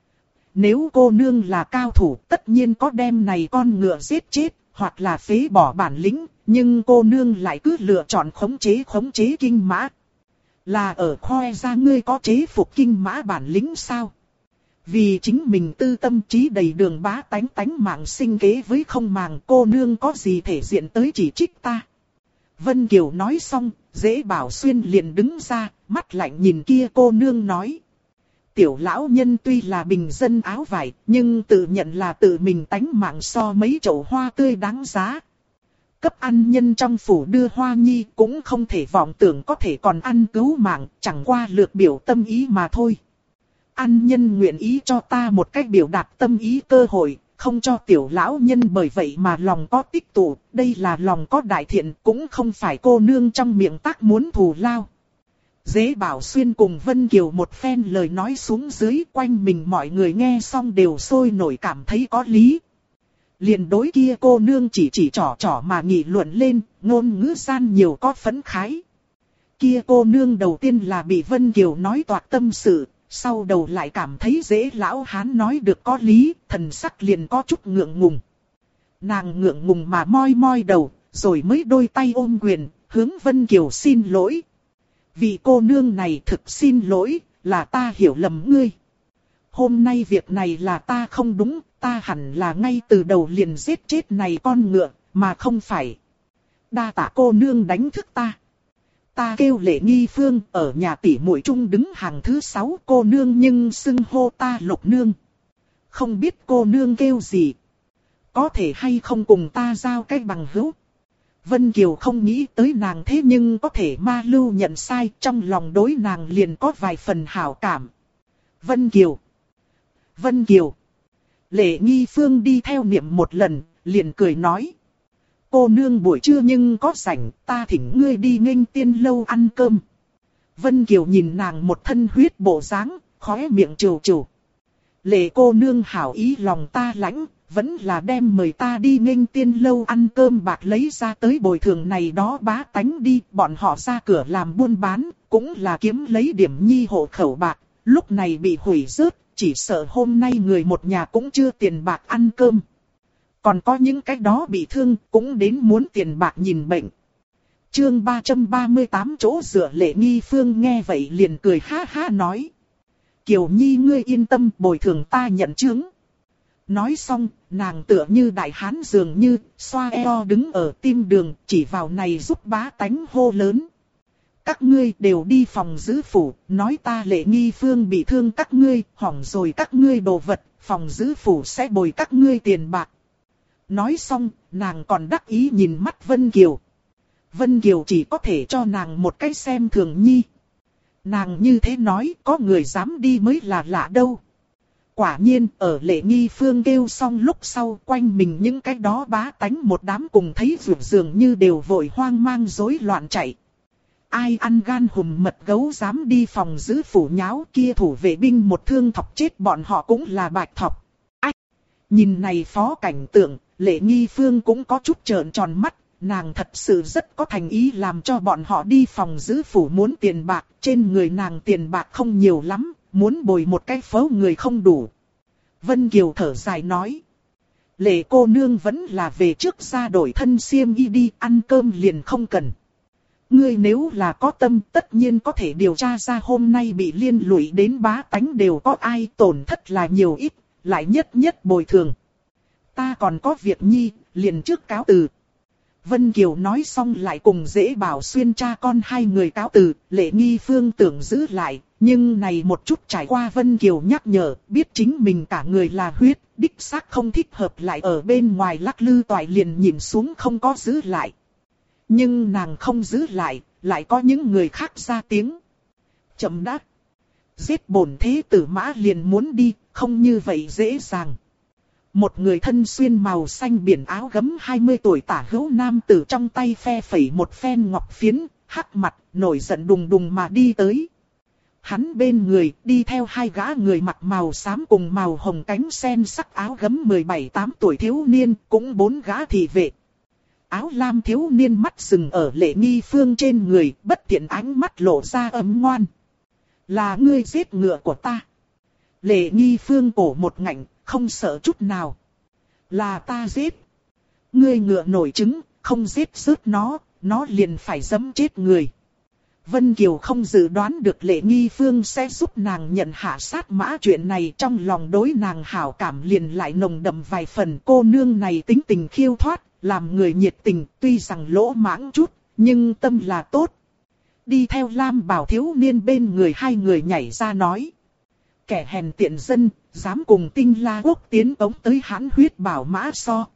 Nếu cô nương là cao thủ tất nhiên có đem này con ngựa giết chết, hoặc là phế bỏ bản lĩnh, nhưng cô nương lại cứ lựa chọn khống chế kinh mã. Là ở khoe ra ngươi có chế phục kinh mã bản lĩnh sao? Vì chính mình tư tâm trí đầy đường bá tánh mạng sinh kế với không màng, cô nương có gì thể diện tới chỉ trích ta. Vân Kiều nói xong, Dễ Bảo Xuyên liền đứng ra, mắt lạnh nhìn kia cô nương nói. Tiểu lão nhân tuy là bình dân áo vải, nhưng tự nhận là tự mình tánh mạng so mấy chậu hoa tươi đáng giá. Cấp ăn nhân trong phủ đưa hoa nhi cũng không thể vọng tưởng có thể còn ăn cứu mạng, chẳng qua lược biểu tâm ý mà thôi. Ăn nhân nguyện ý cho ta một cách biểu đạt tâm ý cơ hội, không cho tiểu lão nhân bởi vậy mà lòng có tích tụ, đây là lòng có đại thiện, cũng không phải cô nương trong miệng tác muốn thù lao. Dễ Bảo Xuyên cùng Vân Kiều một phen lời nói xuống dưới, quanh mình mọi người nghe xong đều sôi nổi cảm thấy có lý. Liền đối kia cô nương chỉ trỏ mà nghị luận lên, ngôn ngữ gian nhiều có phấn khái. Kia cô nương đầu tiên là bị Vân Kiều nói toạc tâm sự, sau đầu lại cảm thấy Dễ lão hán nói được có lý, thần sắc liền có chút ngượng ngùng. Nàng ngượng ngùng mà moi đầu, rồi mới đôi tay ôm quyền, hướng Vân Kiều xin lỗi. Vì cô nương này thực xin lỗi, là ta hiểu lầm ngươi. Hôm nay việc này là ta không đúng, ta hẳn là ngay từ đầu liền giết chết này con ngựa, mà không phải. Đa tạ cô nương đánh thức ta. Ta kêu Lệ Nghi Phương, ở nhà tỷ muội chung đứng hàng thứ 6, cô nương nhưng xưng hô ta Lục nương. Không biết cô nương kêu gì. Có thể hay không cùng ta giao cái bằng hữu. Vân Kiều không nghĩ tới nàng thế nhưng có thể ma lưu nhận sai, trong lòng đối nàng liền có vài phần hảo cảm. Vân Kiều. Vân Kiều. Lệ Nghi Phương đi theo niệm một lần, liền cười nói. Cô nương buổi trưa nhưng có rảnh, ta thỉnh ngươi đi nghênh tiên lâu ăn cơm. Vân Kiều nhìn nàng một thân huyết bộ dáng, khóe miệng trừ trừ. Lệ cô nương hảo ý lòng ta lãnh, vẫn là đem mời ta đi nghênh tiên lâu ăn cơm bạc lấy ra tới bồi thường này đó bá tánh đi. Bọn họ ra cửa làm buôn bán, cũng là kiếm lấy điểm nhi hộ khẩu bạc, lúc này bị hủy rớt, chỉ sợ hôm nay người một nhà cũng chưa tiền bạc ăn cơm. Còn có những cái đó bị thương, cũng đến muốn tiền bạc nhìn bệnh. Chương 338 chỗ dựa Lệ Nghi Phương nghe vậy liền cười ha ha nói. Kiều Nhi ngươi yên tâm, bồi thường ta nhận chướng. Nói xong, nàng tựa như đại hán dường như, xoa eo đứng ở tim đường, chỉ vào này giúp bá tánh hô lớn. Các ngươi đều đi phòng giữ phủ, nói ta Lệ Nghi Phương bị thương các ngươi, hỏng rồi các ngươi đồ vật, phòng giữ phủ sẽ bồi các ngươi tiền bạc. Nói xong, nàng còn đắc ý nhìn mắt Vân Kiều. Vân Kiều chỉ có thể cho nàng một cái xem thường nhi. Nàng như thế nói, có người dám đi mới là lạ đâu. Quả nhiên, ở Lệ Nghi Phương kêu xong lúc sau, quanh mình những cái đó bá tánh một đám cùng thấy dường như đều vội hoang mang rối loạn chạy. Ai ăn gan hùm mật gấu dám đi phòng giữ phủ nháo, kia thủ vệ binh một thương thọc chết bọn họ cũng là bạch thọc. Ách! Nhìn này phó cảnh tượng, Lệ Nghi Phương cũng có chút trợn tròn mắt. Nàng thật sự rất có thành ý làm cho bọn họ đi phòng giữ phủ muốn tiền bạc, trên người nàng tiền bạc không nhiều lắm, muốn bồi một cái phấu người không đủ. Vân Kiều thở dài nói. Lệ cô nương vẫn là về trước ra đổi thân xiêm y đi, ăn cơm liền không cần. Ngươi nếu là có tâm tất nhiên có thể điều tra ra hôm nay bị liên lụy đến bá tánh đều có ai tổn thất là nhiều ít, lại nhất nhất bồi thường. Ta còn có việc nhi, liền trước cáo từ. Vân Kiều nói xong lại cùng Dễ Bảo Xuyên cha con hai người cáo từ, Lệ Nghi Phương tưởng giữ lại, nhưng này một chút trải qua Vân Kiều nhắc nhở, biết chính mình cả người là huyết, đích xác không thích hợp lại ở bên ngoài lắc lư toại liền nhìn xuống không có giữ lại. Nhưng nàng không giữ lại, lại có những người khác ra tiếng. Chậm đã. Giết bổn thế tử Mã liền muốn đi, không như vậy dễ dàng. Một người thân xuyên màu xanh biển áo gấm 20 tuổi tả hữu nam tử trong tay phe phẩy một phen ngọc phiến, hắc mặt, nổi giận đùng đùng mà đi tới. Hắn bên người đi theo hai gã người mặc màu xám cùng màu hồng cánh sen sắc áo gấm 17-8 tuổi thiếu niên, cũng 4 gã thị vệ. Áo lam thiếu niên mắt dừng ở Lệ Nghi Phương trên người, bất thiện ánh mắt lộ ra ấm ngoan. Là ngươi giết ngựa của ta. Lệ Nghi Phương cổ một ngạnh, không sợ chút nào. Là ta giết. Ngươi ngựa nổi trứng, không giết rớt nó liền phải giẫm chết người. Vân Kiều không dự đoán được Lệ Nghi Phương sẽ giúp nàng nhận hạ sát mã chuyện này, trong lòng đối nàng hảo cảm liền lại nồng đậm vài phần. Cô nương này tính tình khiêu thoát, làm người nhiệt tình, tuy rằng lỗ mãng chút, nhưng tâm là tốt. Đi theo Lam Bảo thiếu niên bên người hai người nhảy ra nói. Kẻ hèn tiện dân, dám cùng Tinh La Quốc tiến cống tới Hán Huyết Bảo Mã so.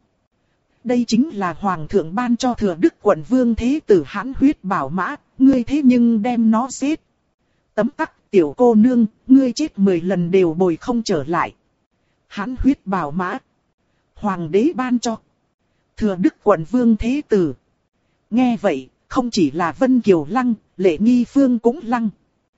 Đây chính là Hoàng thượng ban cho Thừa Đức quận Vương Thế Tử Hán Huyết Bảo Mã, ngươi thế nhưng đem nó giết. Tấm tắc, tiểu cô nương, ngươi chết 10 lần đều bồi không trở lại. Hán Huyết Bảo Mã. Hoàng đế ban cho Thừa Đức quận Vương Thế Tử. Nghe vậy, không chỉ là Vân Kiều lăng, Lệ Nghi Phương cũng lăng.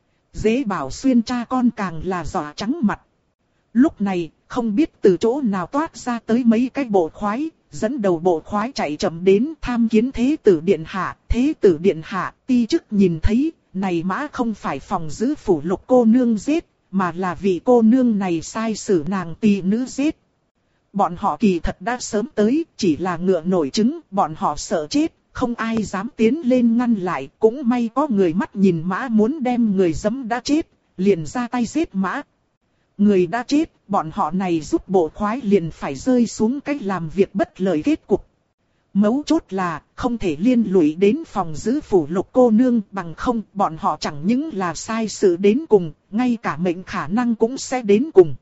Dễ Bảo Xuyên cha con càng là dọa trắng mặt. Lúc này, không biết từ chỗ nào toát ra tới mấy cái bộ khoái, dẫn đầu bộ khoái chạy chậm đến tham kiến Thế Tử Điện Hạ. Thế Tử Điện Hạ, ti chức nhìn thấy, này mã không phải phòng giữ phủ Lục cô nương giết, mà là vì cô nương này sai xử nàng tỳ nữ giết. Bọn họ kỳ thật đã sớm tới, chỉ là ngựa nổi trứng, bọn họ sợ chết. Không ai dám tiến lên ngăn lại, cũng may có người mắt nhìn mã muốn đem người giẫm đã chết, liền ra tay giết mã. Người đã chết, bọn họ này giúp bộ khoái liền phải rơi xuống cách làm việc bất lợi kết cục. Mấu chốt là, không thể liên lụy đến phòng giữ phủ Lục cô nương, bằng không bọn họ chẳng những là sai sự đến cùng, ngay cả mệnh khả năng cũng sẽ đến cùng.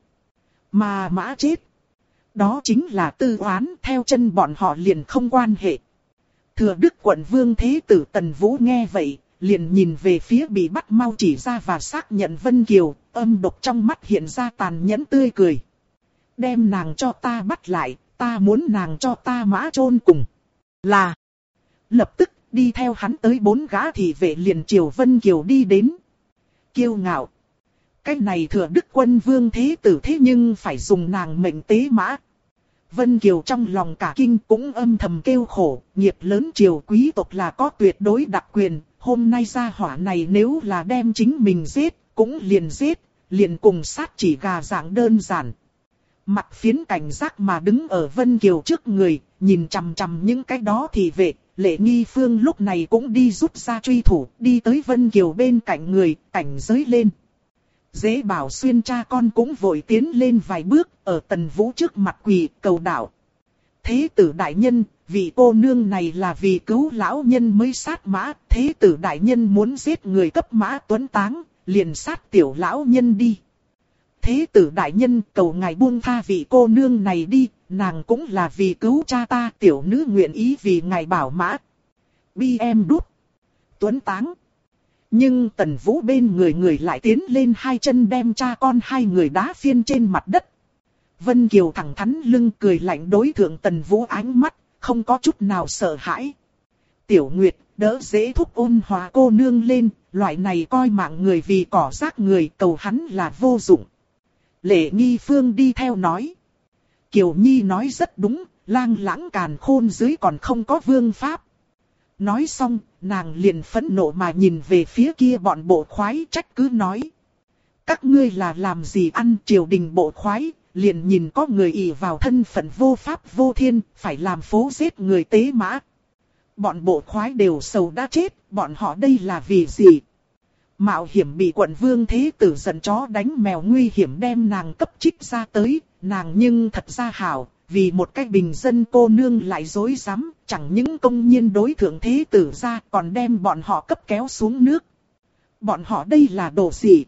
Mà mã chết, đó chính là tư oán, theo chân bọn họ liền không quan hệ. Thừa Đức quận Vương Thế Tử Tần Vũ nghe vậy, liền nhìn về phía bị bắt mau chỉ ra và xác nhận Vân Kiều, âm độc trong mắt hiện ra tàn nhẫn tươi cười. Đem nàng cho ta bắt lại, ta muốn nàng cho ta mã chôn cùng. Là. Lập tức đi theo hắn tới 4 gã thị vệ liền chiều Vân Kiều đi đến. Kiêu ngạo. Cái này Thừa Đức quân Vương Thế Tử thế nhưng phải dùng nàng mệnh tế mã. Vân Kiều trong lòng cả kinh cũng âm thầm kêu khổ, nghiệp lớn triều quý tộc là có tuyệt đối đặc quyền, hôm nay gia hỏa này nếu là đem chính mình giết, cũng giết, liền cùng sát chỉ gà dạng đơn giản. Mặt phiến cảnh giác mà đứng ở Vân Kiều trước người, nhìn chằm chằm những cái đó thì vệ, Lệ Nghi Phương lúc này cũng đi rút ra truy thủ, đi tới Vân Kiều bên cạnh người, cảnh giới lên. Dễ Bảo Xuyên cha con cũng vội tiến lên vài bước, ở Tần Vũ trước mặt quỳ cầu đạo. Thế tử đại nhân, vị cô nương này là vì cứu lão nhân mới sát mã, thế tử đại nhân muốn giết người cấp mã tuấn táng, liền sát tiểu lão nhân đi. Thế tử đại nhân cầu ngài buông tha vị cô nương này đi, nàng cũng là vì cứu cha ta, tiểu nữ nguyện ý vì ngài bảo mã. Bi em đút. Tuấn táng. Nhưng Tần Vũ bên người lại tiến lên hai chân đem cha con hai người đá phiên trên mặt đất. Vân Kiều thẳng thắn lưng cười lạnh đối thượng Tần Vũ ánh mắt, không có chút nào sợ hãi. Tiểu Nguyệt, đỡ dễ thúc ôn hòa cô nương lên, loại này coi mạng người vì cỏ rác người, cầu hắn là vô dụng. Lệ Nghi Phương đi theo nói. Kiều Nhi nói rất đúng, lang lãng càn khôn dưới còn không có vương pháp. Nói xong, nàng liền phẫn nộ mà nhìn về phía kia bọn bộ khoái trách cứ nói. Các ngươi là làm gì ăn triều đình bộ khoái, liền nhìn có người ỷ vào thân phận vô pháp vô thiên, phải làm phố giết người tế mã. Bọn bộ khoái đều sầu đã chết, bọn họ đây là vì gì? Mạo hiểm bị quận vương thế tử giận chó đánh mèo nguy hiểm đem nàng cấp trích ra tới, nàng nhưng thật ra hảo, vì một cái bình dân cô nương lại dối rắm, chẳng những công nhiên đối thượng thế tử ra còn đem bọn họ cấp kéo xuống nước. Bọn họ đây là đồ gì?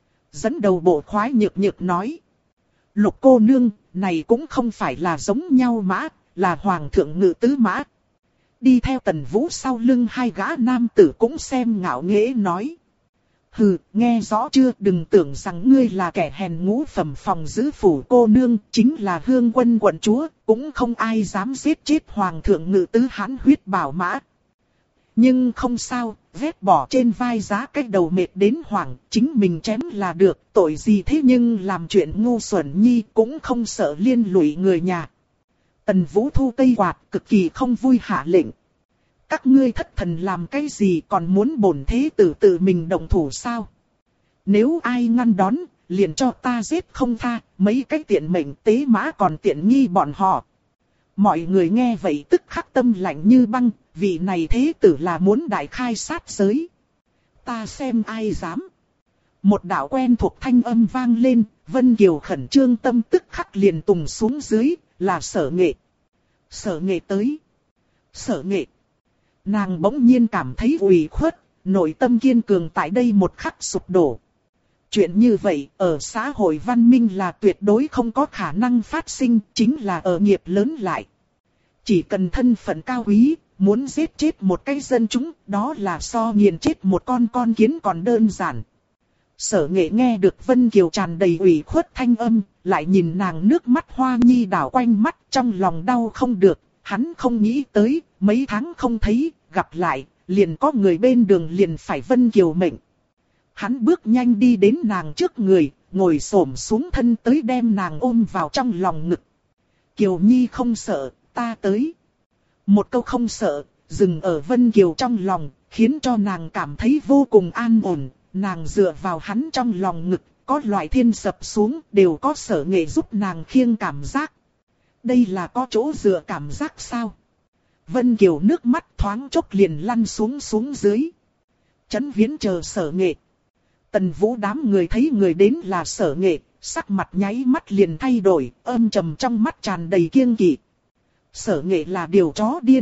Dẫn đầu bộ khoái nhược nhược nói. Lục cô nương, này cũng không phải là giống nhau mã, là hoàng thượng ngự tứ mã. Đi theo Tần Vũ sau lưng hai gã nam tử cũng xem ngạo nghễ nói. Hừ, nghe rõ chưa, đừng tưởng rằng ngươi là kẻ hèn ngũ phẩm phòng giữ phủ cô nương, chính là hương quân quận chúa, cũng không ai dám giết chết hoàng thượng ngự tứ hãn huyết bảo mã. Nhưng không sao, vét bỏ trên vai giá cái đầu mệt đến hoảng, chính mình chém là được, tội gì thế nhưng làm chuyện ngu xuẩn nhi cũng không sợ liên lụy người nhà. Tần Vũ thu cây quạt cực kỳ không vui hạ lệnh. Các ngươi thất thần làm cái gì còn muốn bổn thế tử tự mình động thủ sao? Nếu ai ngăn đón, liền cho ta giết không tha, mấy cái tiện mệnh tế mã còn tiện nghi bọn họ. Mọi người nghe vậy tức khắc tâm lạnh như băng, vị này thế tử là muốn đại khai sát giới. Ta xem ai dám. Một đạo quen thuộc thanh âm vang lên, Vân Kiều khẩn trương tâm tức khắc liền tùng xuống dưới, là Sở Nghệ. Sở Nghệ tới. Sở Nghệ. Nàng bỗng nhiên cảm thấy ủy khuất, nội tâm kiên cường tại đây một khắc sụp đổ. Chuyện như vậy, ở xã hội văn minh là tuyệt đối không có khả năng phát sinh, chính là ở nghiệp lớn lại. Chỉ cần thân phận cao quý, muốn giết chết một cái dân chúng, đó là so nghiền chết một con kiến còn đơn giản. Sở Nghệ nghe được Vân Kiều tràn đầy ủy khuất thanh âm, lại nhìn nàng nước mắt hoa nhi đảo quanh mắt, trong lòng đau không được, hắn không nghĩ tới, mấy tháng không thấy, gặp lại, liền có người bên đường liền phải Vân Kiều mệnh. Hắn bước nhanh đi đến nàng trước người, ngồi xổm xuống thân tới đem nàng ôm vào trong lòng ngực. Kiều Nhi không sợ, ta tới. Một câu không sợ, dừng ở Vân Kiều trong lòng, khiến cho nàng cảm thấy vô cùng an ổn. Nàng dựa vào hắn trong lòng ngực, có loại thiên sập xuống, đều có Sở Nghệ giúp nàng khiêng cảm giác. Đây là có chỗ dựa cảm giác sao? Vân Kiều nước mắt thoáng chốc liền lăn xuống dưới. Chấn Viễn chờ Sở Nghệ. Tần Vũ đám người thấy người đến là Sở Nghệ, sắc mặt nháy mắt liền thay đổi, âm trầm trong mắt tràn đầy kiêng kỵ. Sở Nghệ là điều chó điên.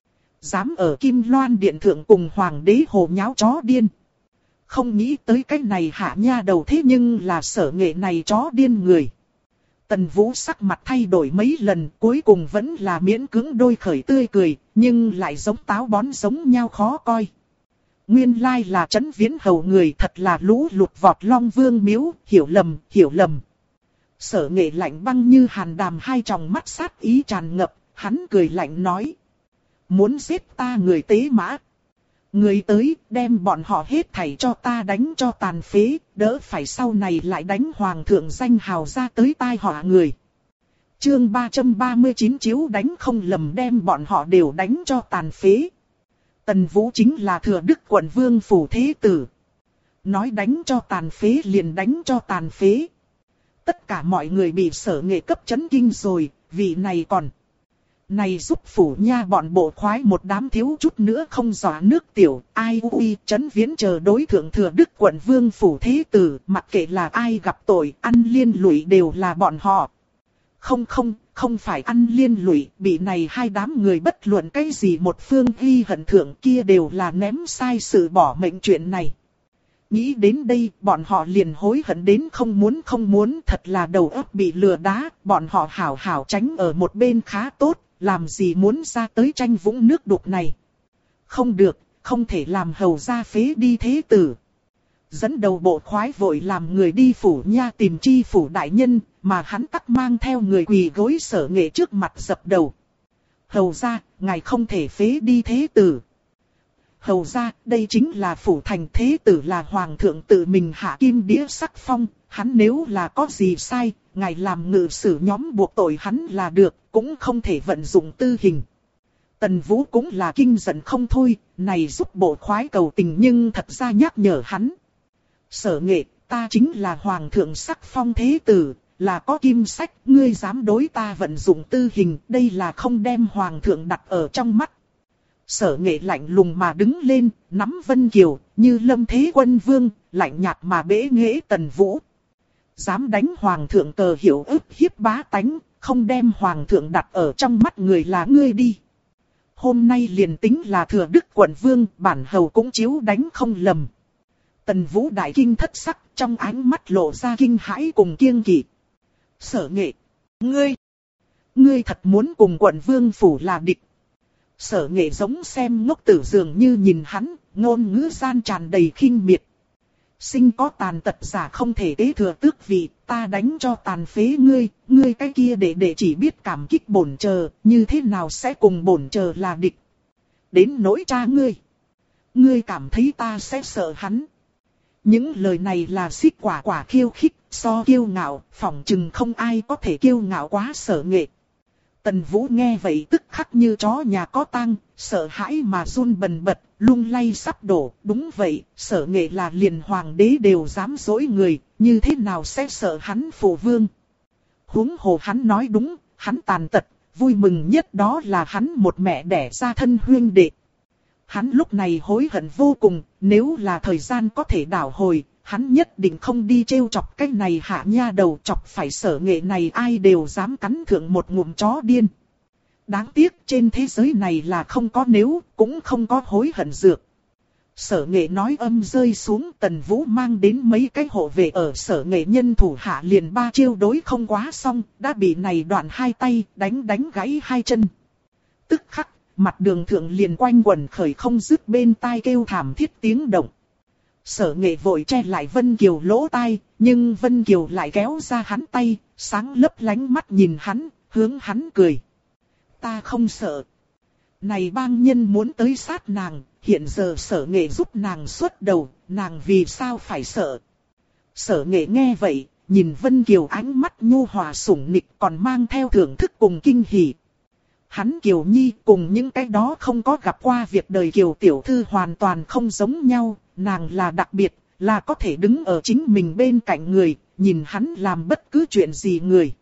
Dám ở Kim Loan Điện thượng cùng Hoàng đế hồ nháo chó điên. Không nghĩ tới cái này hạ nha đầu thế nhưng là Sở Nghệ này chó điên người. Tần Vũ sắc mặt thay đổi mấy lần, cuối cùng vẫn là miễn cưỡng đôi khởi tươi cười, nhưng lại giống táo bón giống nhau khó coi. Nguyên lai là Chấn Viễn hầu người, thật là lũ lụt vọt Long Vương miếu, hiểu lầm. Sở Nghệ lạnh băng như hàn đàm, hai tròng mắt sát ý tràn ngập, hắn cười lạnh nói. Muốn giết ta người tế mã. Người tới, đem bọn họ hết thảy cho ta đánh cho tàn phế, đỡ phải sau này lại đánh hoàng thượng danh hào ra tới tai họa người. Chương 339 chiếu đánh không lầm, đem bọn họ đều đánh cho tàn phế. Tần Vũ chính là Thừa Đức quận vương phủ thế tử. Nói đánh cho tàn phế liền đánh cho tàn phế. Tất cả mọi người bị Sở Nghệ cấp chấn kinh rồi, vị này còn. Này giúp phủ nha bọn bộ khoái một đám thiếu chút nữa không dọa nước tiểu, ai ui, Chấn Viễn chờ đối thượng Thừa Đức quận vương phủ thế tử, mặc kệ là ai gặp tội, ăn liên lụy đều là bọn họ. Không phải ăn liên lụy, bị này hai đám người bất luận cái gì một phương ghi hận thượng kia đều là ném sai sự bỏ mệnh chuyện này. Nghĩ đến đây, bọn họ liền hối hận đến không muốn, thật là đầu óc bị lừa đá, bọn họ hảo hảo tránh ở một bên khá tốt, làm gì muốn ra tới tranh vũng nước đục này. Không được, không thể làm hầu gia phế đi thế tử. Dẫn đầu bộ khoái vội làm người đi phủ nha tìm chi phủ đại nhân, mà hắn tắc mang theo người quỳ gối Sở Nghệ trước mặt dập đầu. Hầu gia, ngài không thể phế đi thế tử. Hầu gia, đây chính là phủ thành, thế tử là hoàng thượng tự mình hạ kim đĩa sắc phong, hắn nếu là có gì sai, ngài làm ngự sử nhóm buộc tội hắn là được, cũng không thể vận dụng tư hình. Tần Vũ cũng là kinh giận không thôi, này giúp bộ khoái cầu tình nhưng thật ra nhắc nhở hắn. Sở Nghệ, ta chính là hoàng thượng sắc phong thế tử, là có kim sách, ngươi dám đối ta vận dụng tư hình, đây là không đem hoàng thượng đặt ở trong mắt. Sở Nghệ lạnh lùng mà đứng lên, nắm Vân Kiều, như lâm thế quân vương, lạnh nhạt mà bẽ nghễ Tần Vũ. Dám đánh hoàng thượng cờ hiệu ức hiếp bá tánh, không đem hoàng thượng đặt ở trong mắt người là ngươi đi. Hôm nay liền tính là thừa đức quận vương, bản hầu cũng chiếu đánh không lầm. Tần Vũ đại kinh thất sắc, trong ánh mắt lộ ra kinh hãi cùng kiêng kỵ. Sở Nghệ, ngươi thật muốn cùng quận vương phủ là địch. Sở Nghệ giống xem ngốc tử dường như nhìn hắn, ngôn ngữ gian tràn đầy khinh miệt. Sinh có tàn tật giả không thể kế thừa tước vị, ta đánh cho tàn phế ngươi cái kia để chỉ biết cảm kích bổn chờ, như thế nào sẽ cùng bổn chờ là địch. Đến nỗi cha ngươi cảm thấy ta sẽ sợ hắn. Những lời này là xích quả khiêu khích, so kiêu ngạo, phỏng chừng không ai có thể kiêu ngạo quá Sở Nghệ. Tần Vũ nghe vậy tức khắc như chó nhà có tang, sợ hãi mà run bần bật, lung lay sắp đổ. Đúng vậy, Sở Nghệ là liền hoàng đế đều dám dỗi người, như thế nào sẽ sợ hắn phụ vương. Huống hồ hắn nói đúng, hắn tàn tật, vui mừng nhất đó là hắn một mẹ đẻ ra thân huynh đệ. Hắn lúc này hối hận vô cùng, nếu là thời gian có thể đảo hồi, hắn nhất định không đi trêu chọc cái này hạ nha đầu, chọc phải Sở Nghệ này ai đều dám cắn thượng một ngụm chó điên. Đáng tiếc trên thế giới này là không có nếu, cũng không có hối hận dược. Sở Nghệ nói âm rơi xuống, Tần Vũ mang đến mấy cái hộ vệ ở Sở Nghệ nhân thủ hạ liền ba chiêu đối không quá xong, đã bị này đoạn hai tay, đánh gãy hai chân. Tức khắc, mặt đường thượng liền quanh quẩn khởi không dứt bên tai kêu thảm thiết tiếng động. Sở Nghệ vội che lại Vân Kiều lỗ tai, nhưng Vân Kiều lại kéo ra hắn tay, sáng lấp lánh mắt nhìn hắn, hướng hắn cười. Ta không sợ. Này bang nhân muốn tới sát nàng, hiện giờ Sở Nghệ giúp nàng xuất đầu, nàng vì sao phải sợ. Sở Nghệ nghe vậy, nhìn Vân Kiều ánh mắt nhu hòa sủng nịch còn mang theo thưởng thức cùng kinh hỉ. Hắn Kiều Nhi cùng những cái đó không có gặp qua việc đời Kiều tiểu thư hoàn toàn không giống nhau, nàng là đặc biệt, là có thể đứng ở chính mình bên cạnh người, nhìn hắn làm bất cứ chuyện gì người.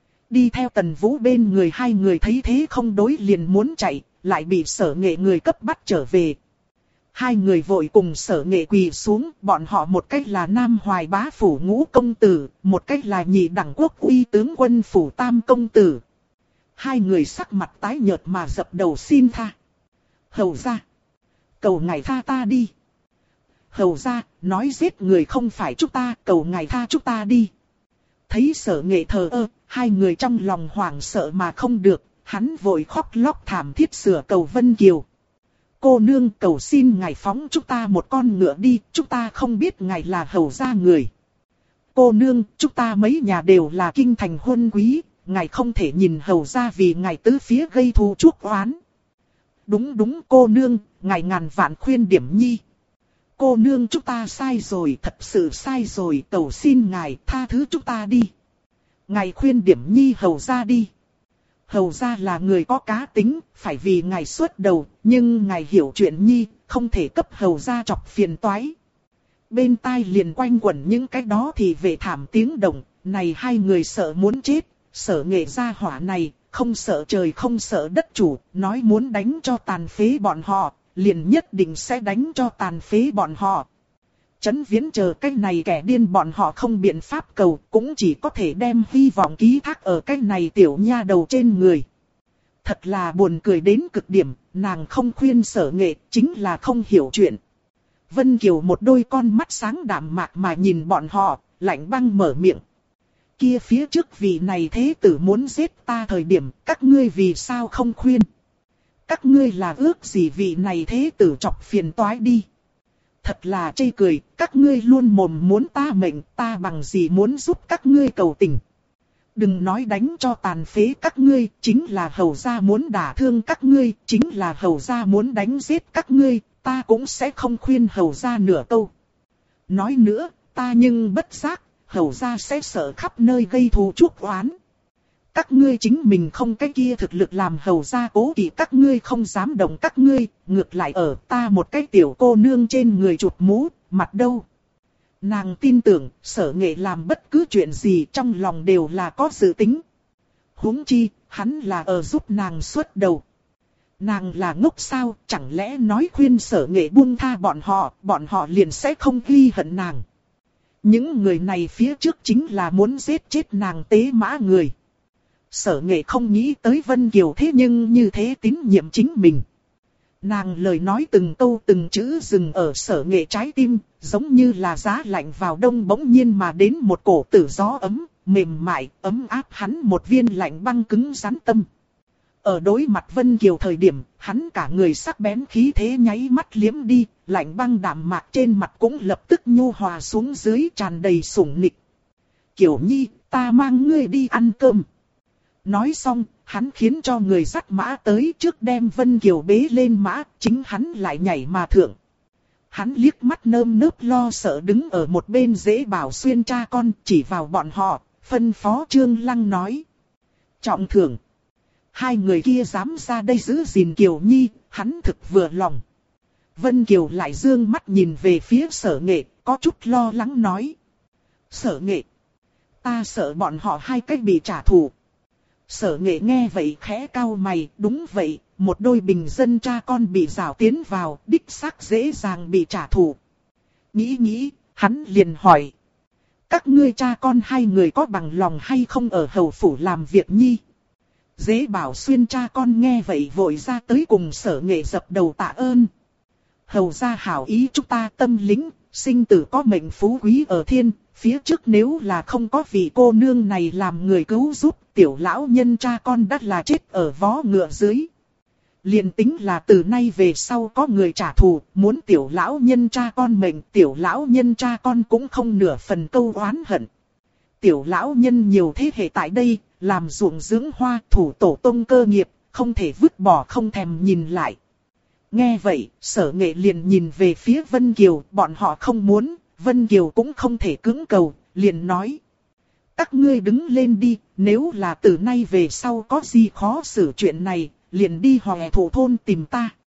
Đi theo Tần Vũ bên người hai người thấy thế không đối liền muốn chạy, lại bị Sở Nghệ người cấp bắt trở về. Hai người vội cùng Sở Nghệ quỳ xuống, bọn họ một cách là Nam Hoài bá phủ Ngũ công tử, một cách là Nhị đẳng quốc uy tướng quân phủ Tam công tử. Hai người sắc mặt tái nhợt mà dập đầu xin tha. Hầu gia, cầu ngài tha ta đi. Hầu gia, nói giết người không phải chúng ta, cầu ngài tha chúng ta đi. Thấy Sở Nghệ thờ ơ, hai người trong lòng hoảng sợ mà không được, hắn vội khóc lóc thảm thiết sửa cầu Vân Kiều. Cô nương cầu xin ngài phóng chúng ta một con ngựa đi, chúng ta không biết ngài là hầu gia người. Cô nương, chúng ta mấy nhà đều là kinh thành huân quý, ngài không thể nhìn hầu gia vì ngài tứ phía gây thù chuốc oán. Đúng cô nương, ngài ngàn vạn khuyên điểm nhi. Cô nương chúng ta sai rồi, thật sự sai rồi, cầu xin ngài tha thứ chúng ta đi. Ngài khuyên điểm nhi hầu gia đi. Hầu gia là người có cá tính, phải vì ngài xuất đầu, nhưng ngài hiểu chuyện nhi, không thể cấp hầu gia chọc phiền toái. Bên tai liền quanh quẩn những cái đó thì về thảm tiếng động, này hai người sợ muốn chết, Sở Nghệ gia hỏa này, không sợ trời không sợ đất chủ, nói muốn đánh cho tàn phế bọn họ, liền nhất định sẽ đánh cho tàn phế bọn họ. Chấn Viễn chờ cái này kẻ điên bọn họ không biện pháp cầu, cũng chỉ có thể đem hy vọng ký thác ở cái này tiểu nha đầu trên người. Thật là buồn cười đến cực điểm, nàng không khuyên Sở Nghệ, chính là không hiểu chuyện. Vân Kiều một đôi con mắt sáng đạm mạc mà nhìn bọn họ, lạnh băng mở miệng. Kia phía trước vị này thế tử muốn giết ta thời điểm, các ngươi vì sao không khuyên? Các ngươi là ước gì vị này thế tử chọc phiền toái đi. Thật là chê cười, các ngươi luôn mồm muốn ta mệnh, ta bằng gì muốn giúp các ngươi cầu tình. Đừng nói đánh cho tàn phế các ngươi, chính là hầu gia muốn đả thương các ngươi, chính là hầu gia muốn đánh giết các ngươi, ta cũng sẽ không khuyên hầu gia nửa câu. Nói nữa, ta nhưng bất giác, hầu gia sẽ sợ khắp nơi gây thù chuốc oán. Các ngươi chính mình không cái kia thực lực làm hầu gia cố kỵ các ngươi không dám động các ngươi, ngược lại ở ta một cái tiểu cô nương trên người chụp mũ, mặt đâu. Nàng tin tưởng, Sở Nghệ làm bất cứ chuyện gì trong lòng đều là có dự tính. Huống chi, hắn là ở giúp nàng xuất đầu. Nàng là ngốc sao, chẳng lẽ nói khuyên Sở Nghệ buông tha bọn họ liền sẽ không ghi hận nàng. Những người này phía trước chính là muốn giết chết nàng tế mã người. Sở Nghệ không nghĩ tới Vân Kiều thế nhưng như thế tín nhiệm chính mình. Nàng lời nói từng câu từng chữ dừng ở Sở Nghệ trái tim, giống như là giá lạnh vào đông bỗng nhiên mà đến một cổ tử gió ấm, mềm mại, ấm áp hắn một viên lạnh băng cứng rắn tâm. Ở đối mặt Vân Kiều thời điểm, hắn cả người sắc bén khí thế nháy mắt liếm đi, lạnh băng đạm mạc trên mặt cũng lập tức nhu hòa xuống dưới tràn đầy sủng nịch. Kiều Nhi, ta mang ngươi đi ăn cơm. Nói xong, hắn khiến cho người dắt mã tới trước đem Vân Kiều bế lên mã, chính hắn lại nhảy mà thượng. Hắn liếc mắt nơm nớp lo sợ đứng ở một bên Dễ Bảo Xuyên cha con chỉ vào bọn họ, phân phó Trương Lăng nói. Trọng thưởng. Hai người kia dám ra đây giữ gìn Kiều Nhi, hắn thực vừa lòng. Vân Kiều lại dương mắt nhìn về phía Sở Nghệ, có chút lo lắng nói. Sở Nghệ, ta sợ bọn họ hai cách bị trả thù. Sở Nghệ nghe vậy khẽ cau mày, đúng vậy, một đôi bình dân cha con bị rào tiến vào, đích xác dễ dàng bị trả thù. Nghĩ, hắn liền hỏi. Các ngươi cha con hai người có bằng lòng hay không ở hầu phủ làm việc nhi? Dễ Bảo Xuyên cha con nghe vậy vội ra tới cùng Sở Nghệ dập đầu tạ ơn. Hầu gia hảo ý chúng ta tâm lính, sinh tử có mệnh phú quý ở thiên, phía trước nếu là không có vị cô nương này làm người cứu giúp, tiểu lão nhân cha con đắt là chết ở vó ngựa dưới. Liền tính là từ nay về sau có người trả thù, muốn tiểu lão nhân cha con mệnh, tiểu lão nhân cha con cũng không nửa phần câu oán hận. Tiểu lão nhân nhiều thế hệ tại đây, làm ruộng dưỡng hoa thủ tổ tông cơ nghiệp, không thể vứt bỏ không thèm nhìn lại. Nghe vậy, Sở Nghệ liền nhìn về phía Vân Kiều, bọn họ không muốn, Vân Kiều cũng không thể cưỡng cầu, liền nói. Các ngươi đứng lên đi, nếu là từ nay về sau có gì khó xử chuyện này, liền đi Hòe Thổ thôn tìm ta.